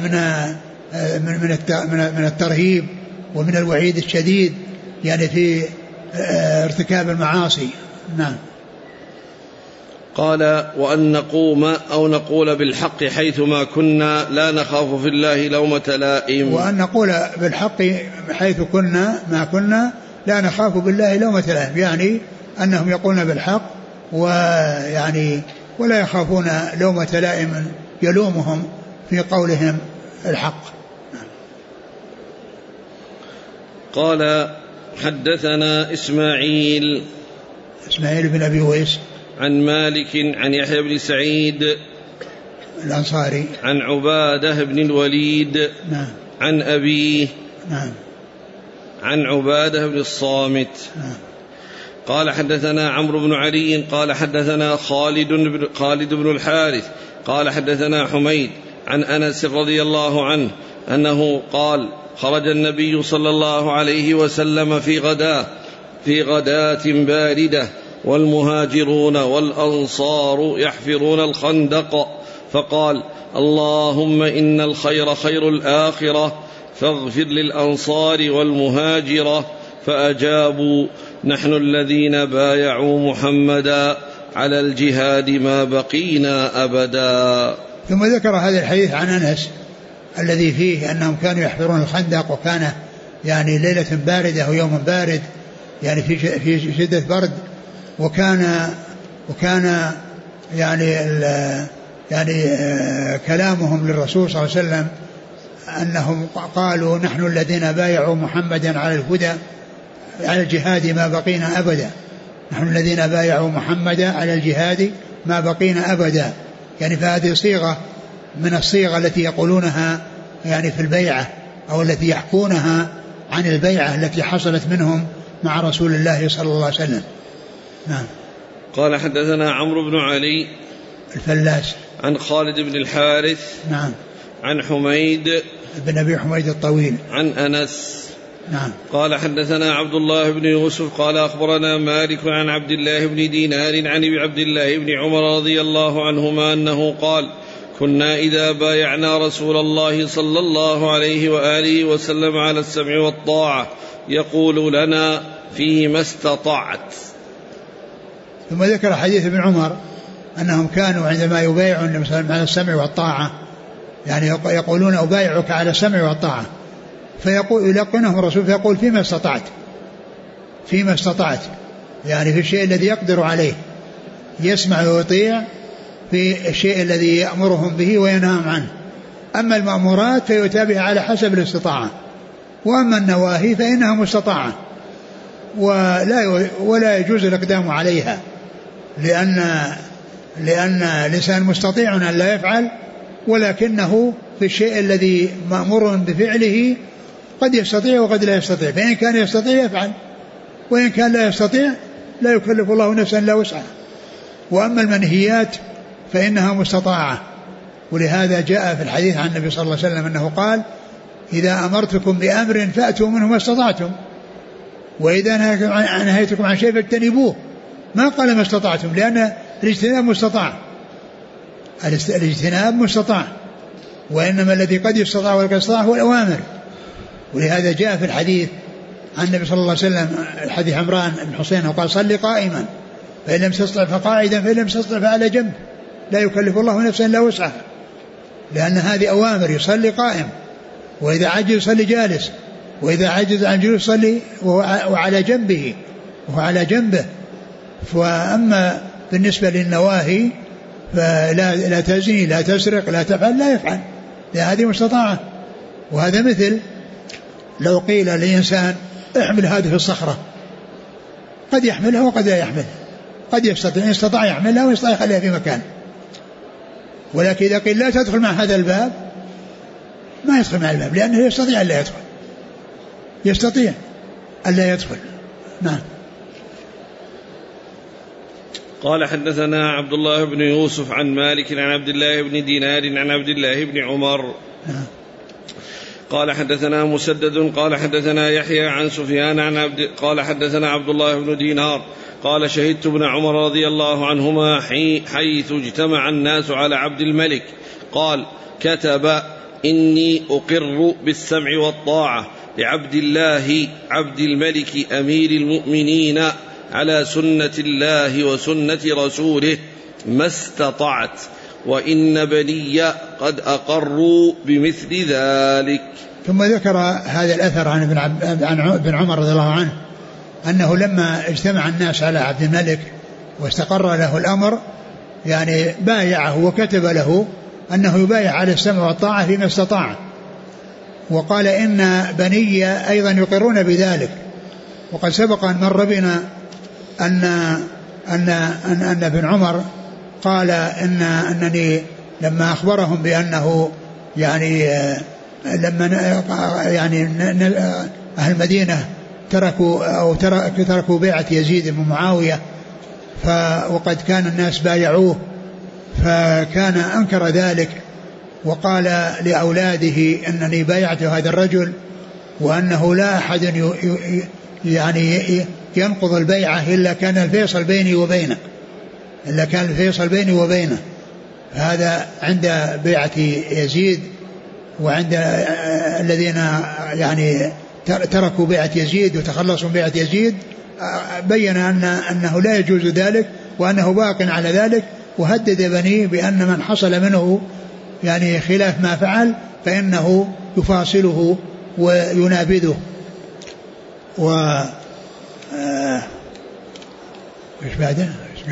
من الترهيب ومن الوعيد الشديد يعني في ارتكاب المعاصي. نعم. قال: وأن نقوم أو نقول بالحق حيثما كنا، لا نخاف في الله لومة لائم. وأن نقول بالحق حيث كنا ما كنا، لا نخاف بالله لومة لائم، يعني أنهم يقولون بالحق ويعني ولا يخافون لومة لائم يلومهم في قولهم الحق. قال: حدثنا إسماعيل بن أبي ويس عن مالك عن يحيى بن سعيد الأنصاري عن عبادة بن الوليد. نعم. عن أبيه. نعم. عن عبادة بن الصامت. نعم. قال: حدثنا عمرو بن علي قال حدثنا خالد بن الحارث قال حدثنا حميد عن أنس رضي الله عنه أنه قال: خرج النبي صلى الله عليه وسلم في غداة باردة، والمهاجرون والأنصار يحفرون الخندق، فقال: اللهم إن الخير خير الآخرة، فاغفر للأنصار والمهاجرة. فأجابوا: نحن الذين بايعوا محمدا على الجهاد ما بقينا أبدا. ثم ذكر هذا الحديث عن أنس الذي فيه أنهم كانوا يحفرون الخندق، وكان يعني ليلة باردة ويوم بارد، يعني في شدة برد، وكان يعني كلامهم للرسول صلى الله عليه وسلم أنهم قالوا نحن الذين بايعوا محمدا على الهدى على الجهاد ما بقينا أبدا، نحن الذين بايعوا محمدا على الجهاد ما بقينا أبدا. يعني فهذه صيغة من الصيغة التي يقولونها يعني في البيعة، أو التي يحكونها عن البيعة التي حصلت منهم مع رسول الله صلى الله عليه وسلم. نعم. قال حدثنا عمرو بن علي الفلاس عن خالد بن الحارث نعم عن حميد بن أبي حميد الطويل عن أنس نعم. قال حدثنا عبد الله بن يوسف قال أخبرنا مالك عن عبد الله بن دينار عن عبد الله بن عمر رضي الله عنهما أنه قال كنا إذا بايعنا رسول الله صلى الله عليه وآله وسلم على السمع والطاعة يقول لنا فيما استطعت. ثم ذكر حديث ابن عمر أنهم كانوا عندما يبايعون على السمع والطاعة يعني يقولون أبايعك على السمع والطاعة، فيقول يلقنه الرسول فيقول فيما استطعت، فيما استطعت يعني في الشيء الذي يقدر عليه، يسمع ويطيع في الشيء الذي يأمرهم به وينهاهم عنه. أما المأمورات فيتابع على حسب الاستطاعة، وأما النواهي فإنها مستطاعة ولا يجوز الإقدام عليها، لأن الإنسان مستطيع أن لا يفعل، ولكنه في الشيء الذي مأمور بفعله قد يستطيع وقد لا يستطيع، فإن كان يستطيع يفعل، وإن كان لا يستطيع لا يكلف الله نفسا إلا وسعها. وأما المنهيات فإنها مستطاعة، ولهذا جاء في الحديث عن النبي صلى الله عليه وسلم أنه قال إذا أمرتكم بأمر فأتوا منه ما استطعتم، وإذا نهيتكم عن شيء فاجتنبوه، ما قال ما استطعتم، لأن الاجتناب مستطاع، الاجتناب مستطاع، وإنما الذي قد يستطاع ولا قد يستطاع هو الأوامر. ولهذا جاء في الحديث عن النبي صلى الله عليه وسلم الحديث عمران بن حسين وقال صل قائما فإن لم تستطع فقاعدا فإن لم تستطع فعلى جنب، لا يكلف الله نفسا إلا وسعها، لأن هذه أوامر، يصلي قائم، وإذا عجز يصلي جالس، وإذا عجز عن جلوس يصلي وعلى جنبه وعلى جنبه. فأما بالنسبة للنواهي فلا تزني لا تسرق لا تفعل لا يفعل، لأن هذه مستطاعة. وهذا مثل لو قيل للإنسان احمل هذه الصخرة، قد يحملها وقد لا يحملها، قد يستطيع يحملها ويستطيع يخليها في مكان، ولكن إذا قيل لا تدخل مع هذا الباب ما يدخل مع الباب، لأنه يستطيع أن لا يدخل، يستطيع أن لا يدخل. نعم. قال حدثنا عبد الله بن يوسف عن مالك عن عبد الله بن دينار عن عبد الله بن عمر قال حدثنا مسدد قال حدثنا يحيى عن سفيان عن قال حدثنا عبد الله بن دينار قال شهدت ابن عمر رضي الله عنهما حيث اجتمع الناس على عبد الملك قال كتب إني أقر بالسمع والطاعة لعبد الله عبد الملك أمير المؤمنين على سنة الله وسنة رسوله ما استطعت، وإن بني قد أقروا بمثل ذلك. ثم ذكر هذا الأثر عن ابن عمر رضي الله عنه أنه لما اجتمع الناس على عبد الملك واستقر له الأمر يعني بايعه وكتب له أنه يبايع على السمع والطاعة فيما استطاع، وقال إن بني أيضا يقرون بذلك. وقد سبق أن مر بنا أن ابن عمر قال أنني لما أخبرهم بأنه يعني لما يعني أهل المدينة تركوا بيعة يزيد بن معاوية وقد كان الناس بايعوه، فكان أنكر ذلك وقال لأولاده أنني بايعت هذا الرجل، وأنه لا أحد يعني ينقض البيعة إلا كان الفيصل بيني وبينه، هذا عند بيعة يزيد. وعند الذين يعني تركوا بيعة يزيد وتخلصوا من بيعة يزيد بين أنه لا يجوز ذلك وأنه باق على ذلك، وهدد بنيه بأن من حصل منه يعني خلاف ما فعل فإنه يفاصله وينابذه. وإيش بعده؟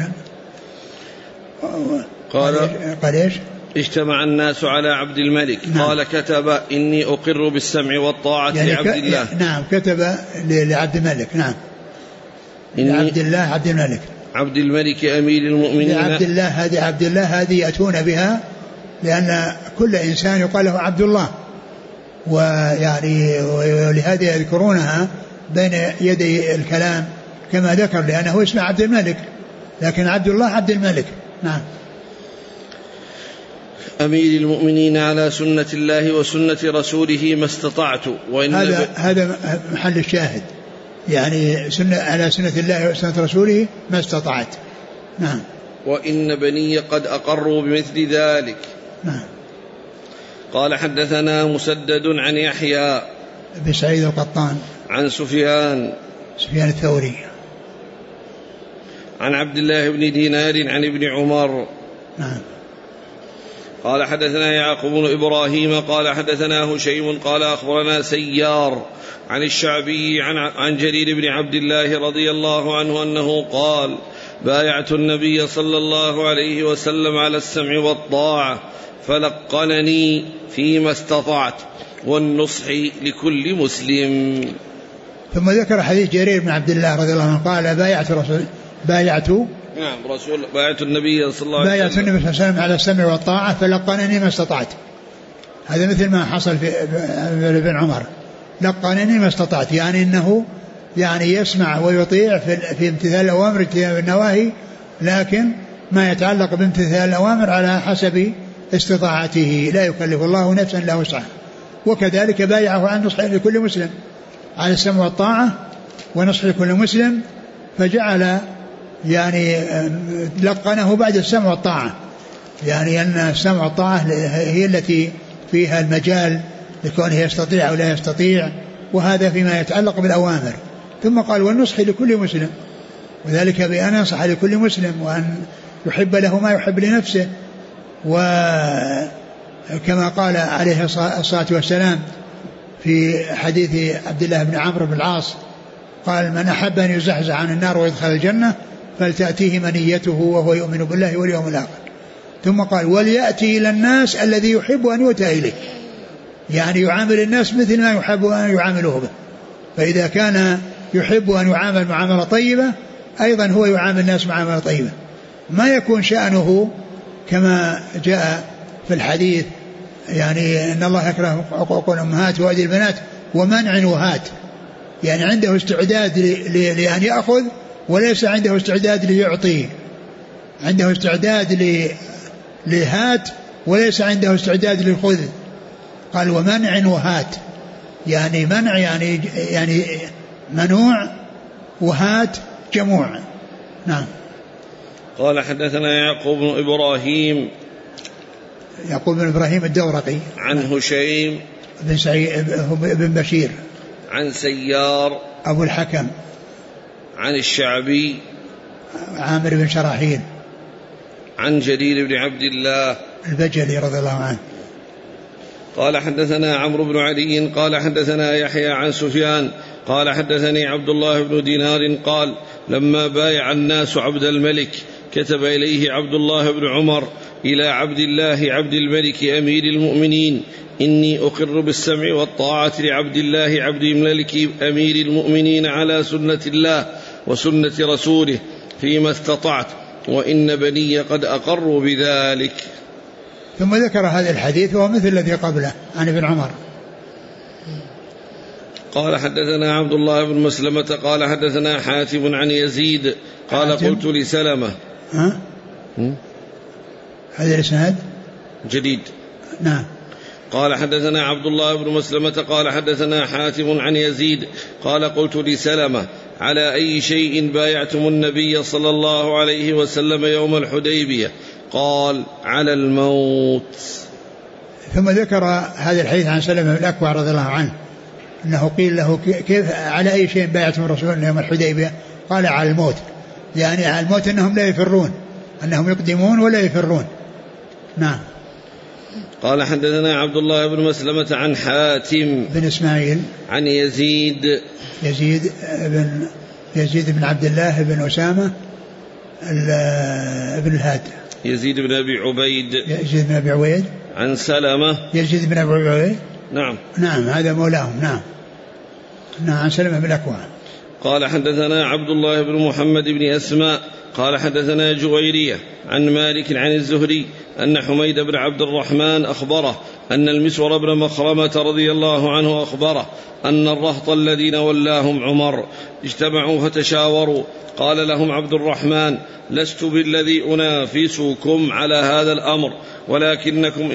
قال إيش؟ اجتمع الناس على عبد الملك. نعم. قال كتب إني أقر بالسمع والطاعة يعني لعبد الله. نعم كتب لعبد الملك. نعم لعبد الله عبد الملك. عبد الملك أمير المؤمنين. لعبد الله هذه عبد الله هذه يأتون بها لأن كل إنسان يقال له عبد الله، ويعني ولهذا يذكرونها بين يدي الكلام كما ذكر لأنه اسمه عبد الملك، لكن عبد الله عبد الملك. نعم. أمير المؤمنين على سنة الله وسنة رسوله ما استطعت. هذا محل الشاهد، يعني على سنة الله وسنة رسوله ما استطعت. نعم. وإن بني قد أقروا بمثل ذلك. نعم. قال حدثنا مسدد عن يحيى بن سعيد القطان عن سفيان الثوري عن عبد الله بن دينار عن ابن عمر. نعم. قال حدثنا يعقوب بن إبراهيم قال حدثنا هشيم قال أخبرنا سيار عن الشعبي عن جرير بن عبد الله رضي الله عنه أنه قال بايعت النبي صلى الله عليه وسلم على السمع والطاعة فلقنني فيما استطعت والنصح لكل مسلم. ثم ذكر حديث جرير بن عبد الله رضي الله عنه قال بايعت النبي صلى الله عليه وسلم على السمع والطاعة فلقنني ما استطعت. هذا مثل ما حصل في ابن عمر، لقنني ما استطعت، يعني انه يعني يسمع ويطيع في امتثال الأوامر واجتناب النواهي، لكن ما يتعلق بامتثال الأوامر على حسب استطاعته، لا يكلف الله نفسا إلا وسعها. وكذلك بايعه عن نصح لكل مسلم على السمع والطاعة ونصح لكل مسلم، فجعل يعني لقنه بعد السمع والطاعة، يعني أن السمع والطاعة هي التي فيها المجال لكونه يستطيع أو لا يستطيع، وهذا فيما يتعلق بالأوامر. ثم قال والنصح لكل مسلم، وذلك بأن ينصح لكل مسلم وأن يحب له ما يحب لنفسه، وكما قال عليه الصلاة والسلام في حديث عبد الله بن عمرو بن العاص قال من أحب أن يزحزح عن النار ويدخل الجنة فلتأتيه منيته وهو يؤمن بالله واليوم الآخر. ثم قال وليأتي إلى الناس الذي يحب أن يؤتى إليه، يعني يعامل الناس مثل ما يحب أن يعاملوه به، فإذا كان يحب أن يعامل معاملة طيبة أيضا هو يعامل الناس معاملة طيبة، ما يكون شأنه كما جاء في الحديث يعني أن الله يكره عقوق الأمهات وأذى البنات ومنع وهات، يعني عنده استعداد لأن يأخذ وليس عنده استعداد ليعطي، عنده استعداد لهات وليس عنده استعداد للخذ. قال ومنع وهات، يعني منع يعني منوع، وهات جموع. نعم. قال حدثنا يعقوب بن إبراهيم الدورقي عن هشيم بن سعيد بن بشير عن سيار أبو الحكم عن الشعبي عامر بن شراحيل عن جرير بن عبد الله البجلي رضي الله عنه قال حدثنا عمرو بن علي قال حدثنا يحيى عن سفيان قال حدثني عبد الله بن دينار قال لما بايع الناس عبد الملك كتب إليه عبد الله بن عمر إلى عبد الله عبد الملك أمير المؤمنين إني أقر بالسمع والطاعة لعبد الله عبد الملك أمير المؤمنين على سنة الله وسنة رسوله فيما استطعت وإن بني قد أقروا بذلك. ثم ذكر هذا الحديث وهو مثل الذي قبله عن ابن عمر. قال حدثنا عبد الله بن مسلمة قال حدثنا حاتم عن يزيد قال قلت لسلمة هذا الإسناد جديد. نعم. قال حدثنا عبد الله بن مسلمة قال حدثنا حاتم عن يزيد قال قلت لسلمة على أي شيء بايعتم النبي صلى الله عليه وسلم يوم الحديبية؟ قال على الموت. ثم ذكر هذا الحديث عن سلمة بن الأكوع رضي الله عنه أنه قيل له كيف على أي شيء بايعتم الرسول يوم الحديبية؟ قال على الموت، يعني على الموت أنهم لا يفرون، أنهم يقدمون ولا يفرون. نعم. قال حدثنا عبد الله بن مسلمة عن حاتم بن إسماعيل عن يزيد بن عبد الله بن أسامة ابن الهاد. يزيد بن أبي عبيد. يزيد بن أبي عبيد. عن سلمة. يزيد بن أبي عبيد. نعم. نعم هذا مولاهم. نعم. نعم عن سلمة بن الأكوع. قال حدثنا عبد الله بن محمد بن أسماء قال حدثنا جويرية عن مالك عن الزهري أن حميد بن عبد الرحمن أخبره أن المسور بن مخرمة رضي الله عنه أخبره أن الرهط الذين ولاهم عمر اجتمعوا فتشاوروا. قال لهم عبد الرحمن: لست بالذي أنافسكم على هذا الأمر، ولكنكم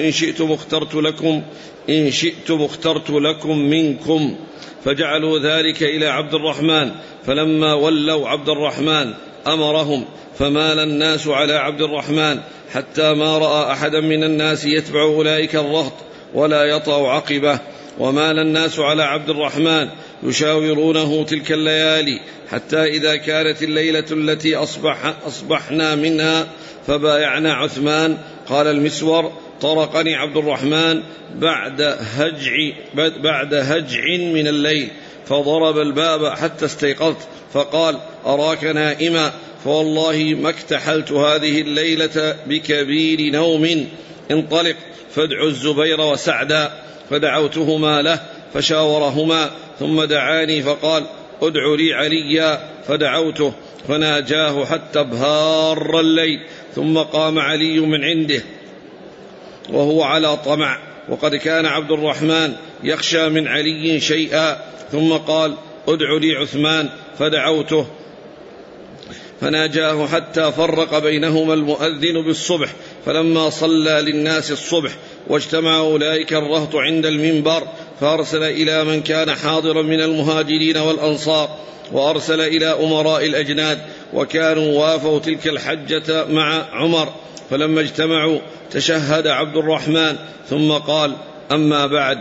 إن شئتم اخترت لكم منكم. فجعلوا ذلك إلى عبد الرحمن، فلما ولوا عبد الرحمن أمرهم، فمال الناس على عبد الرحمن حتى ما رأى أحدا من الناس يتبع أولئك الرهط ولا يطأ عقبه. ومال الناس على عبد الرحمن يشاورونه تلك الليالي، حتى إذا كانت الليلة التي أصبحنا منها فبايعنا عثمان. قال المسور: طرقني عبد الرحمن بعد هجع من الليل، فضرب الباب حتى استيقظت، فقال: أراك نائما، فوالله ما اكتحلت هذه الليلة بكبير نوم، انطلق فادعوا الزبير وسعدا. فدعوتهما له فشاورهما، ثم دعاني فقال: ادع لي عليا، فدعوته فناجاه حتى ابهار الليل، ثم قام علي من عنده وهو على طمع، وقد كان عبد الرحمن يخشى من علي شيئا، ثم قال: ادع لي عثمان، فدعوته فناجاه حتى فرق بينهما المؤذن بالصبح. فلما صلى للناس الصبح واجتمع أولئك الرهط عند المنبر، فأرسل إلى من كان حاضرا من المهاجرين والأنصار، وأرسل إلى أمراء الأجناد، وكانوا وافوا تلك الحجة مع عمر. فلما اجتمعوا تشهد عبد الرحمن ثم قال: أما بعد،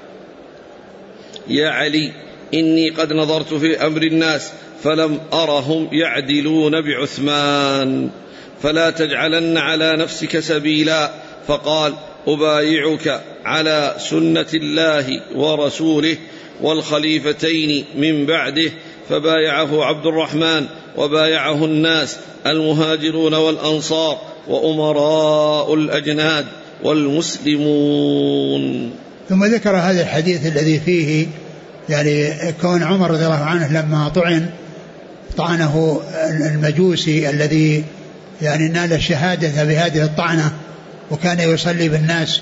يا علي، إني قد نظرت في أمر الناس فلم أرهم يعدلون بعثمان، فلا تجعلن على نفسك سبيلا. فقال: أبايعك على سنة الله ورسوله والخليفتين من بعده. فبايعه عبد الرحمن وبايعه الناس المهاجرون والأنصار وأمراء الأجناد والمسلمون. ثم ذكر هذا الحديث الذي فيه يعني كون عمر رضي الله عنه لما طعنه المجوسي الذي يعني نال الشهادة بهذه الطعنة، وكان يصلي بالناس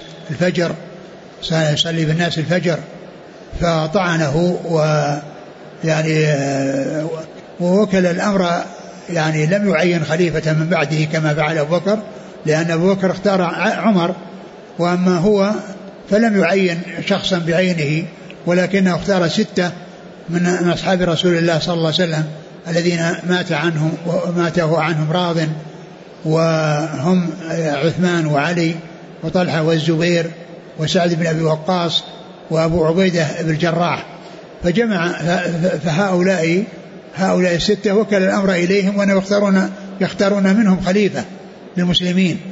الفجر، فطعنه ويعني ووكل الأمر، يعني لم يعين خليفة من بعده كما فعل أبو بكر، لأن أبو بكر اختار عمر، وأما هو فلم يعين شخصا بعينه، ولكنه اختار 6 من أصحاب رسول الله صلى الله عليه وسلم الذين ماته عنهم راض، وهم عثمان وعلي وطلحة والزبير وسعد بن أبي وقاص وأبو عبيدة بن الجراح. فجمع فهؤلاء 6 وكل الأمر إليهم، وأن يختارون منهم خليفة للمسلمين.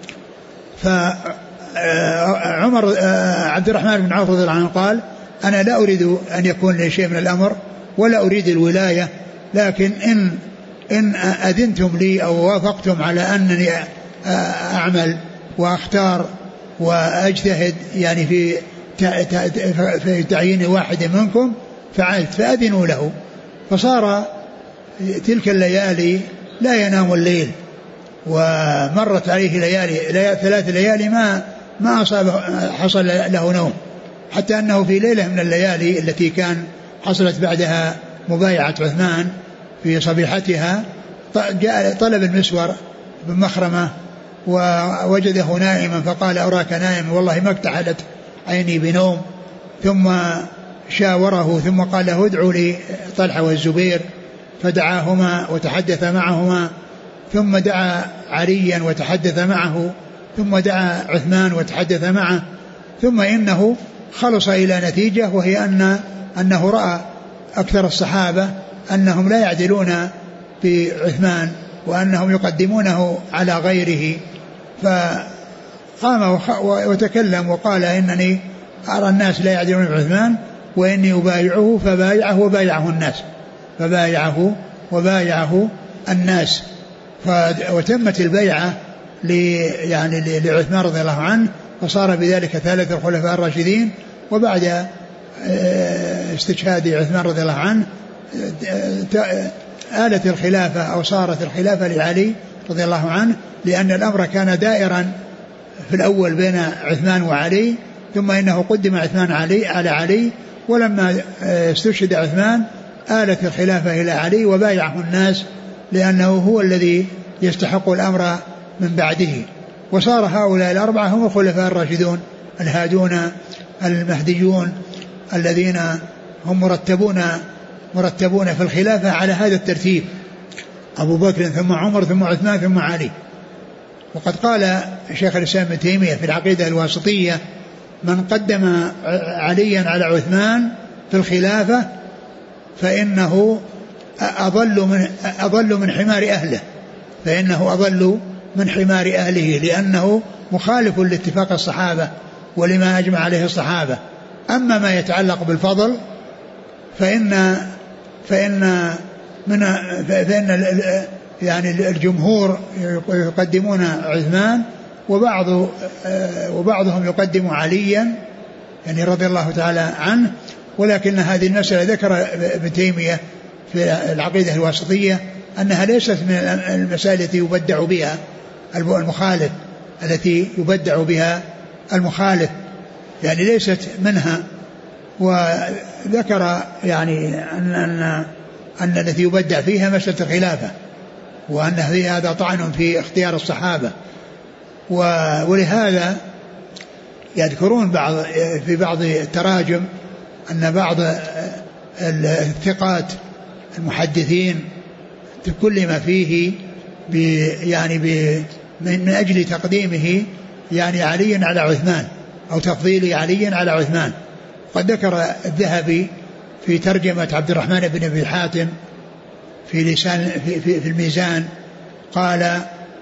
فعمر عبد الرحمن بن عوف رضي الله عنه قال: أنا لا أريد أن يكون لي شيء من الأمر ولا أريد الولاية، لكن إن أذنتم لي أو وافقتم على أنني أعمل وأختار وأجتهد يعني في تعيين واحد منكم فعلت، فأذنوا له. فصار تلك الليالي لا ينام الليل، ومرت عليه ليالي 3 ليالي ما حصل له نوم، حتى أنه في ليلة من الليالي التي كان حصلت بعدها مبايعة عثمان في صبيحتها، طلب المسور بن مخرمة ووجده نائما، فقال: أراك نائما، والله ما اكتحلت عيني بنوم. ثم شاوره ثم قال له: ادعوا لي طلحة والزبير، فدعاهما وتحدث معهما، ثم دعا عليا وتحدث معه، ثم دعا عثمان وتحدث معه، ثم إنه خلص إلى نتيجة، وهي أنه رأى أكثر الصحابة أنهم لا يعدلون بعثمان وأنهم يقدمونه على غيره، فقام وتكلم وقال: إنني أرى الناس لا يعدلون بعثمان وإني أبايعه. فبايعه وبايعه الناس، وتمت البيعة يعني لعثمان رضي الله عنه، فصار بذلك ثالث الخلفاء الراشدين. وبعد استشهاد عثمان رضي الله عنه آلت الخلافة أو صارت الخلافة لعلي رضي الله عنه، لأن الأمر كان دائرا في الأول بين عثمان وعلي، ثم إنه قدم عثمان على علي، ولما استشهد عثمان آلت الخلافة إلى علي وبايعه الناس لأنه هو الذي يستحق الأمر من بعده. وصار هؤلاء الأربعة هم الخلفاء الراشدون الهادون المهديون الذين هم مرتبون في الخلافة على هذا الترتيب: أبو بكر ثم عمر ثم عثمان ثم علي. وقد قال شيخ الإسلام ابن تيمية في العقيدة الواسطية: من قدم عليا على عثمان في الخلافة فإنه أضل من حمار أهله، فإنه أضل من حمار أهله، لأنه مخالف لاتفاق الصحابة ولما أجمع عليه الصحابة. أما ما يتعلق بالفضل فإن يعني الجمهور يقدمون عثمان، وبعضهم يقدم عليا يعني رضي الله تعالى عنه. ولكن هذه المسألة ذكر ابن تيمية في العقيدة الواسطية أنها ليست من المسائل التي يبدع بها المخالف، التي يبدع بها المخالف، يعني ليست منها. وذكر يعني أن التي يبدع فيها مسألة الخلافة، وأن هذا طعن في اختيار الصحابة. ولهذا يذكرون في بعض التراجم أن بعض الثقات المحدثين تكلم فيه يعني من أجل تقديمه يعني علي على عثمان أو تفضيل علي على عثمان. قد ذكر الذهبي في ترجمة عبد الرحمن بن أبي حاتم في لسان في الميزان قال: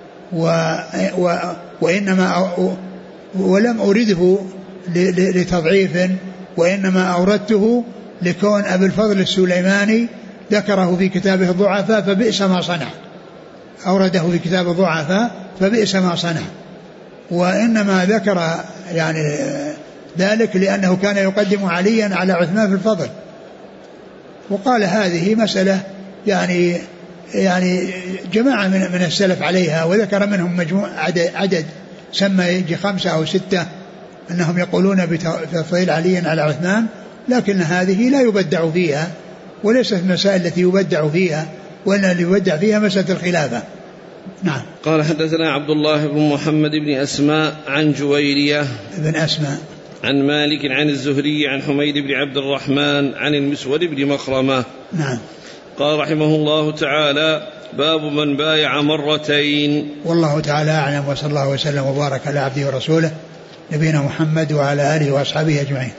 وإنما ولم أرده لتضعيف، وإنما أوردته لكون أبي الفضل السليماني ذكره في كتابه الضعفاء فبئس ما صنع، أورده في كتاب الضعفاء فبئس ما صنع. وإنما ذكر يعني ذلك لأنه كان يقدم عليا على عثمان في الفضل. وقال هذه مسألة يعني جماعة من السلف عليها، وذكر منهم مجموع عدد سمى يجي 5 أو 6 أنهم يقولون بتفضيل علي على عثمان، لكن هذه لا يبدع فيها، وليست المسائل التي يبدع فيها، وإن اللي يبدع فيها مسألة الخلافة. نعم. قال: حدثنا عبد الله بن محمد بن أسماء عن جويرية بن أسماء عن مالك عن الزهري عن حميد بن عبد الرحمن عن المسود بن مخرمة. نعم. قال رحمه الله تعالى: باب من بايع مرتين. والله تعالى أعلم، وصلى الله وسلم وبارك على عبده ورسوله نبينا محمد وعلى آله وأصحابه أجمعين.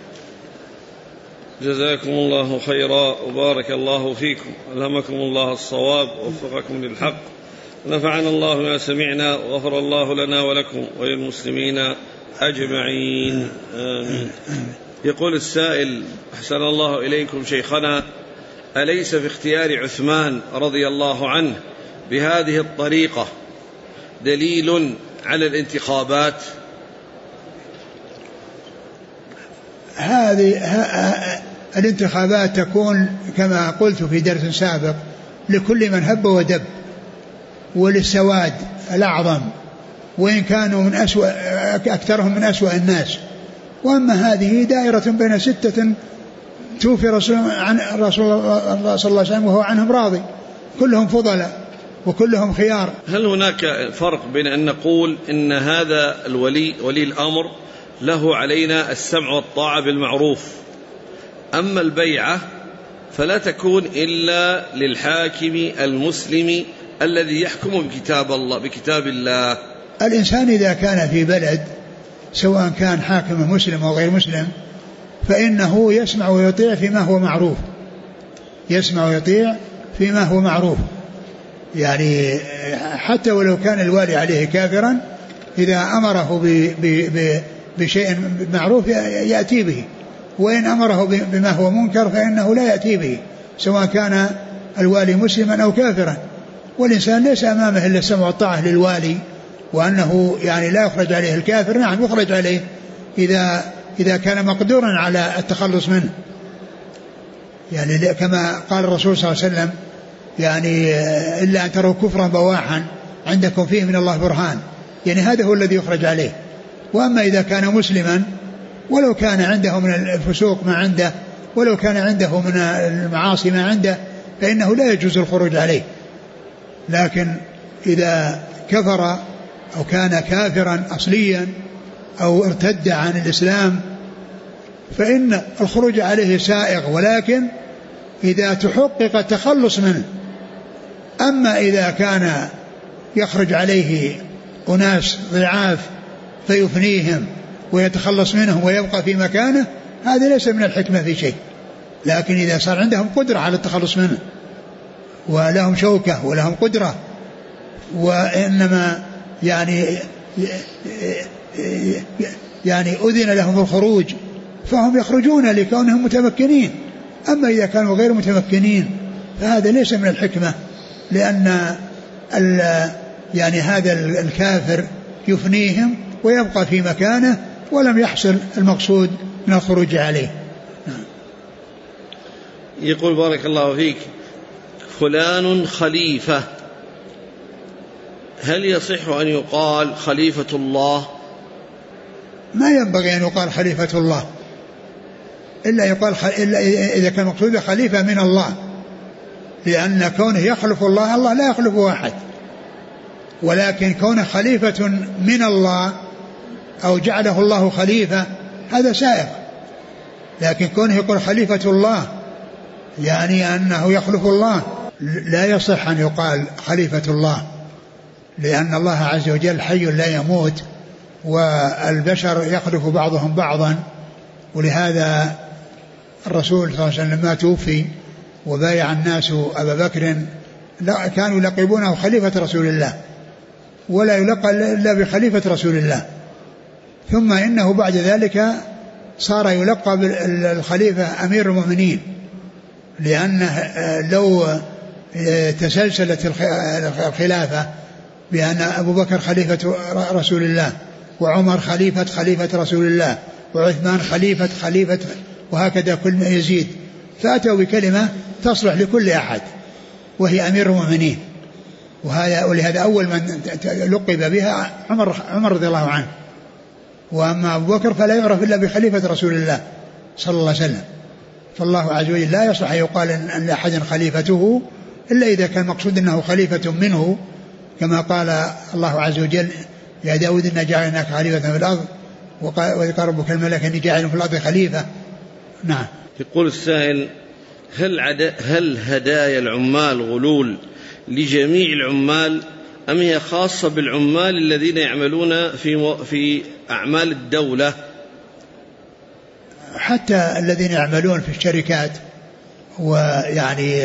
جزاكم الله خيرا وبارك الله فيكم، ألهمكم الله الصواب ووفقكم للحق، ونفعنا الله ما سمعنا، وغفر الله لنا ولكم وللمسلمين أجمعين، آمين. يقول السائل: أحسن الله إليكم شيخنا، أليس في اختيار عثمان رضي الله عنه بهذه الطريقة دليل على الانتخابات؟ هذه الانتخابات تكون كما قلت في درس سابق لكل من هب ودب، وللسواد الأعظم، وإن كانوا من أكثرهم من أسوأ الناس. وأما هذه دائرة بين 6 توفي رسول الله صلى الله عليه وسلم وهو عنهم راضي، كلهم فضلاء وكلهم خيار. هل هناك فرق بين أن نقول إن هذا الولي ولي الأمر له علينا السمع والطاعة بالمعروف، أما البيعة فلا تكون إلا للحاكم المسلم الذي يحكم بكتاب الله؟ الإنسان إذا كان في بلد سواء كان حاكم مسلم أو غير مسلم فإنه يسمع ويطيع فيما هو معروف، يسمع ويطيع فيما هو معروف، يعني حتى ولو كان الوالي عليه كافرا إذا أمره بشيء معروف يأتي به، وإن أمره بما هو منكر فإنه لا يأتي به، سواء كان الوالي مسلما أو كافرا. والإنسان ليس أمامه إلا السمع والطاعة للوالي، وأنه يعني لا يخرج عليه الكافر. نعم يخرج عليه إذا كان مقدورا على التخلص منه، يعني كما قال الرسول صلى الله عليه وسلم يعني إلا أن تروا كفرا بواحا عندكم فيه من الله برهان، يعني هذا هو الذي يخرج عليه. وأما إذا كان مسلما ولو كان عنده من الفسوق ما عنده، ولو كان عنده من المعاصي ما عنده، فإنه لا يجوز الخروج عليه. لكن إذا كفر أو كان كافرا أصليا أو ارتد عن الإسلام فإن الخروج عليه سائغ، ولكن إذا تحقق التخلص منه. أما إذا كان يخرج عليه أناس ضعاف فيفنيهم ويتخلص منهم ويبقى في مكانه، هذا ليس من الحكمة في شيء. لكن إذا صار عندهم قدرة على التخلص منه ولهم شوكة ولهم قدرة، وإنما يعني أذن لهم الخروج فهم يخرجون لكونهم متمكنين. أما إذا كانوا غير متمكنين فهذا ليس من الحكمة، لأن يعني هذا الكافر يفنيهم ويبقى في مكانه ولم يحصل المقصود من الخروج عليه. يقول بارك الله فيك: فلان خليفة، هل يصح أن يقال خليفة الله؟ ما ينبغي أن يقال خليفة الله، إلا يقال إلا إذا كان مقصود خليفة من الله، لأن كونه يخلف الله، الله لا يخلف أحد. ولكن كونه خليفة من الله أو جعله الله خليفة هذا سائغ. لكن كونه يقول خليفة الله يعني أنه يخلف الله، لا يصح أن يقال خليفة الله، لأن الله عز وجل حي لا يموت، والبشر يخلف بعضهم بعضا. ولهذا الرسول صلى الله عليه وسلم لما توفي وبايع الناس أبا بكر كانوا يلقبونه خليفة رسول الله، ولا يلقى إلا بخليفة رسول الله. ثم إنه بعد ذلك صار يلقى بالخليفة أمير المؤمنين، لأنه لو تسلسلت الخلافة بأن أبو بكر خليفة رسول الله، وعمر خليفة رسول الله، وعثمان خليفة وهكذا كل ما يزيد، فأتوا بكلمة تصلح لكل أحد وهي أمير المؤمنين. ولهذا أول من لقب بها عمر رضي الله عنه. وأما أبو بكر فلا يعرف إلا بخليفة رسول الله صلى الله عليه وسلم. فالله عز وجل لا يصح يقال أن لأحد خليفته إلا إذا كان مقصود أنه خليفة منه، كما قال الله عز وجل: يا داود إنا جعلناك خليفة في الأرض وإذ قال ربك الملك إني جاعل في الأرض خليفة. نعم. يقول السائل: هل هدايا العمال غلول لجميع العمال أم هي خاصة بالعمال الذين يعملون في أعمال الدولة؟ حتى الذين يعملون في الشركات، ويعني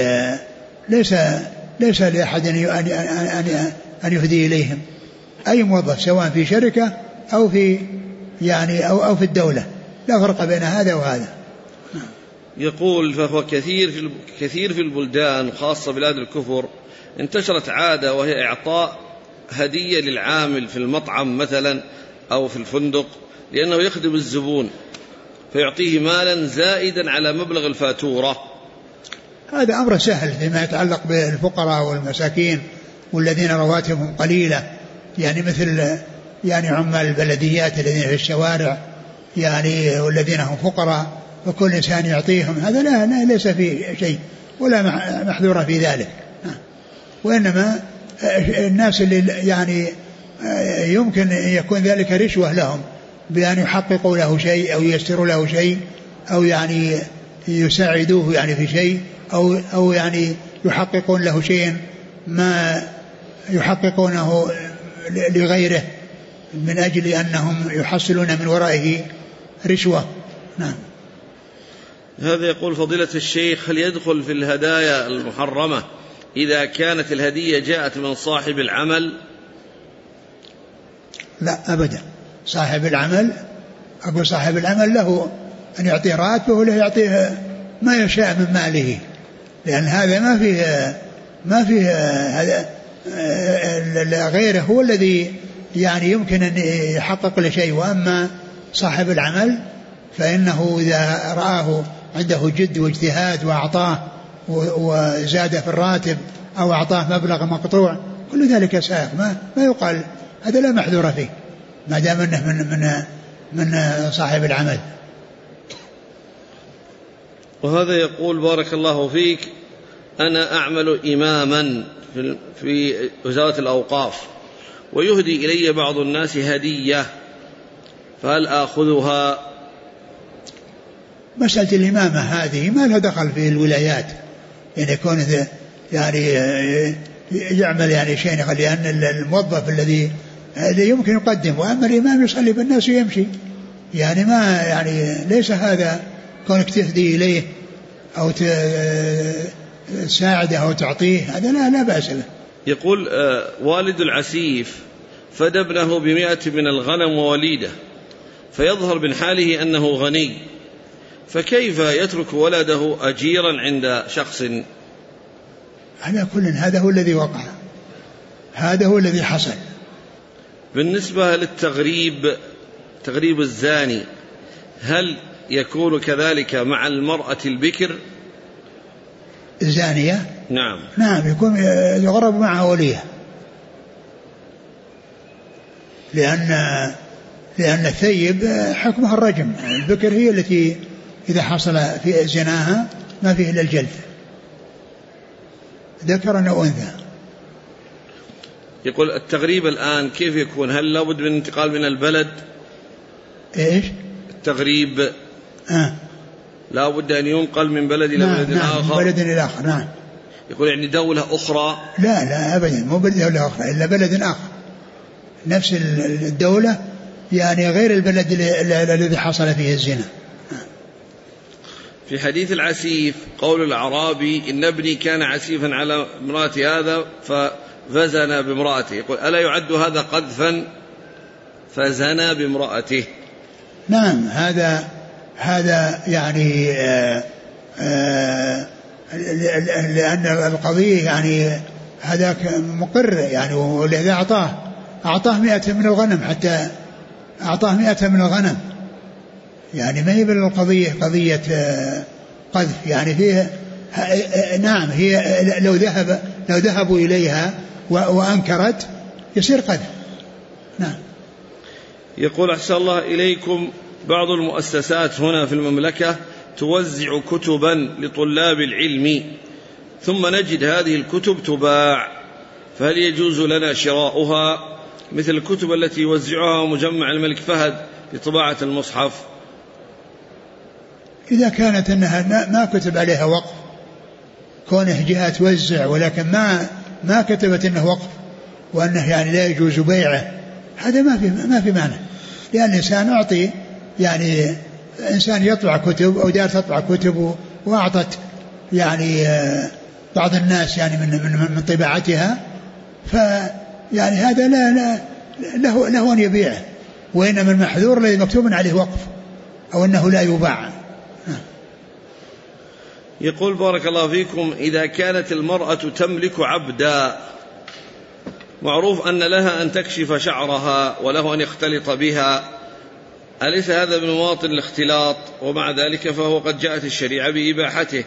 ليس لأحد أن يهدي إليهم. أي موظف سواء في شركة أو في أو في الدولة لا فرق بين هذا وهذا. يقول: فهو كثير في البلدان خاصة بلاد الكفر انتشرت عادة، وهي إعطاء هدية للعامل في المطعم مثلا أو في الفندق لأنه يخدم الزبون، فيعطيه مالا زائدا على مبلغ الفاتورة. هذا أمر سهل فيما يتعلق بالفقراء والمساكين والذين رواتبهم قليلة، يعني مثل عمال البلديات الذين في الشوارع والذين هم فقراء، وكل إنسان يعطيهم، هذا لا ليس فيه شيء ولا محذور في ذلك. وإنما الناس اللي يمكن يكون ذلك رشوة لهم بأن يحققوا له شيء أو ييسروا له شيء أو يساعدوه في شيء أو يحققون له شيء ما يحققونه لغيره من أجل أنهم يحصلون من ورائه رشوة. نعم. هذا يقول: فضيلة الشيخ، هل يدخل في الهدايا المحرمة إذا كانت الهدية جاءت من صاحب العمل؟ لا أبدا. صاحب العمل له أن يعطيه راتبه وله يعطيه ما يشاء من ماله، لأن هذا ما فيه غيره هو الذي يعني يمكن أن يحقق كل شيء. وأما صاحب العمل فإنه إذا رآه عنده جد واجتهاد وأعطاه وزاد في الراتب أو أعطاه مبلغ مقطوع كل ذلك سائغ، ما يقال هذا لا محذور فيه ما دام أنه من صاحب العمل. وهذا يقول بارك الله فيك أنا أعمل إماما في وزارة الأوقاف ويهدي إلي بعض الناس هدية فهل آخذها؟ مسألة الإمامة هذه ما لها دخل في الولايات، يعني يكون يعني يعمل يعني شيء، لأن الموظف الذي يمكن يقدم، وأما الإمام يصلي بالناس ويمشي، يعني ما يعني ليس هذا كونك تهدي إليه أو تساعده أو تعطيه هذا لا بأس به. يقول والد العسيف فدى ابنه 100 من الغنم ووليده فيظهر من حاله أنه غني، فكيف يترك ولده أجيرا عند شخص؟ على كل هذا هو الذي وقع، هذا هو الذي حصل. بالنسبة للتغريب، تغريب الزاني هل يكون كذلك مع المرأة البكر؟ الزانية نعم يكون يغرب معها وليها، لأن الثيب حكمها الرجم، البكر هي التي إذا حصل في زناها ما فيه إلا الجلد ذكرا أو أنثى. يقول التغريب الآن كيف يكون؟ هل لابد من انتقال من البلد؟ إيش التغريب لابد أن ينقل من بلد إلى بلد آخر؟ من بلد إلى آخر. نعم. يقول يعني دولة أخرى؟ لا أبدا، مو دولة أخرى إلا بلد آخر، نفس الدولة يعني غير البلد الذي حصل فيه الزنا. في حديث العسيف قول الأعرابي إن ابني كان عسيفا على امرأة هذا فزنى بامرأته، يقول ألا يعد هذا قذفا فزنى بامرأته؟ نعم هذا يعني لأن القضية يعني هذاك مقر يعني، والذي أعطاه 100 من الغنم، حتى أعطاه 100 من الغنم، يعني ما هي بالقضية قضية قذف يعني فيها. نعم هي لو ذهبوا إليها وأنكرت يصير قذف. نعم. يقول أحسن الله إليكم بعض المؤسسات هنا في المملكة توزع كتبا لطلاب العلم ثم نجد هذه الكتب تباع، فهل يجوز لنا شراؤها مثل الكتب التي يوزعها مجمع الملك فهد لطباعة المصحف؟ إذا كانت أنها ما كتب عليها وقف، كونه جهة توزع ولكن ما كتبت أنه وقف وأنه يعني لا يجوز بيعه، هذا ما في معنى، لأن الإنسان أعطي يعني إنسان يطبع كتب أو دار تطبع كتب وأعطت يعني بعض الناس يعني من طباعتها، فيعني هذا له أن يبيعه، وإنما المحذور الذي مكتوب عليه وقف أو أنه لا يباع. يقول بارك الله فيكم إذا كانت المرأة تملك عبدا معروف أن لها أن تكشف شعرها وله أن يختلط بها، أليس هذا من مواطن الاختلاط؟ ومع ذلك فهو قد جاءت الشريعة بإباحته.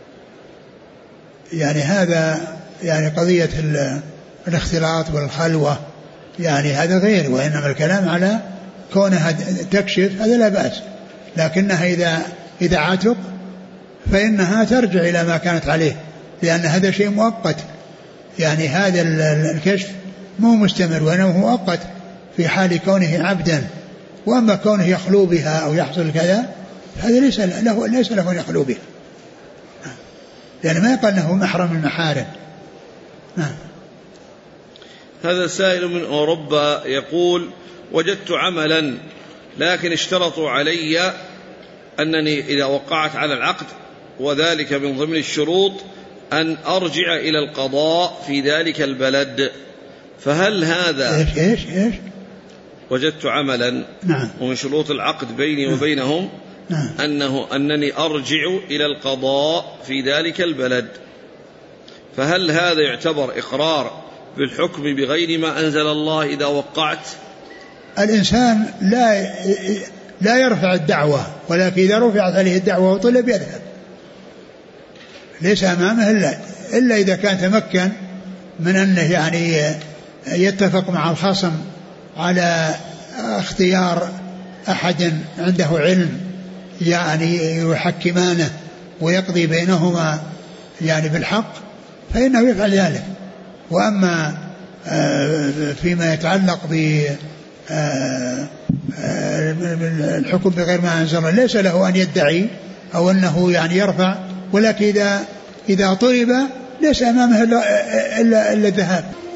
يعني هذا يعني قضية الاختلاط والخلوة يعني هذا غير، وإنما الكلام على كونها تكشف هذا لا بأس، لكنها إذا عاتق فإنها ترجع إلى ما كانت عليه، لأن هذا شيء مؤقت، يعني هذا الكشف مو مستمر وإنما مؤقت في حال كونه عبدا، وأما كونه يخلو بها أو يحصل كذا هذا ليس له أن يخلو بها، لأن ما يقال أنه محرم المحارم. هذا سائل من أوروبا يقول وجدت عملا لكن اشترطوا علي أنني إذا وقعت على العقد وذلك من ضمن الشروط أن أرجع إلى القضاء في ذلك البلد، فهل هذا إيش وجدت عملا ومن شروط العقد بيني وبينهم أنني أرجع إلى القضاء في ذلك البلد، فهل هذا يعتبر إقرار بالحكم بغير ما أنزل الله إذا وقعت؟ الإنسان لا يرفع الدعوة، ولكن إذا رفعت عليه الدعوة وطلب يذهب، ليس أمامه إلا إذا كان تمكن من أنه يعني يتفق مع الخصم على اختيار أحد عنده علم يعني يحكمانه ويقضي بينهما يعني بالحق، فإنه يفعل ذلك. وأما فيما يتعلق بالحكم بغير ما أنزل الله ليس له أن يدعي أو أنه يعني يرفع، ولكن إذا طلب ليس أمامه إلا الذهاب.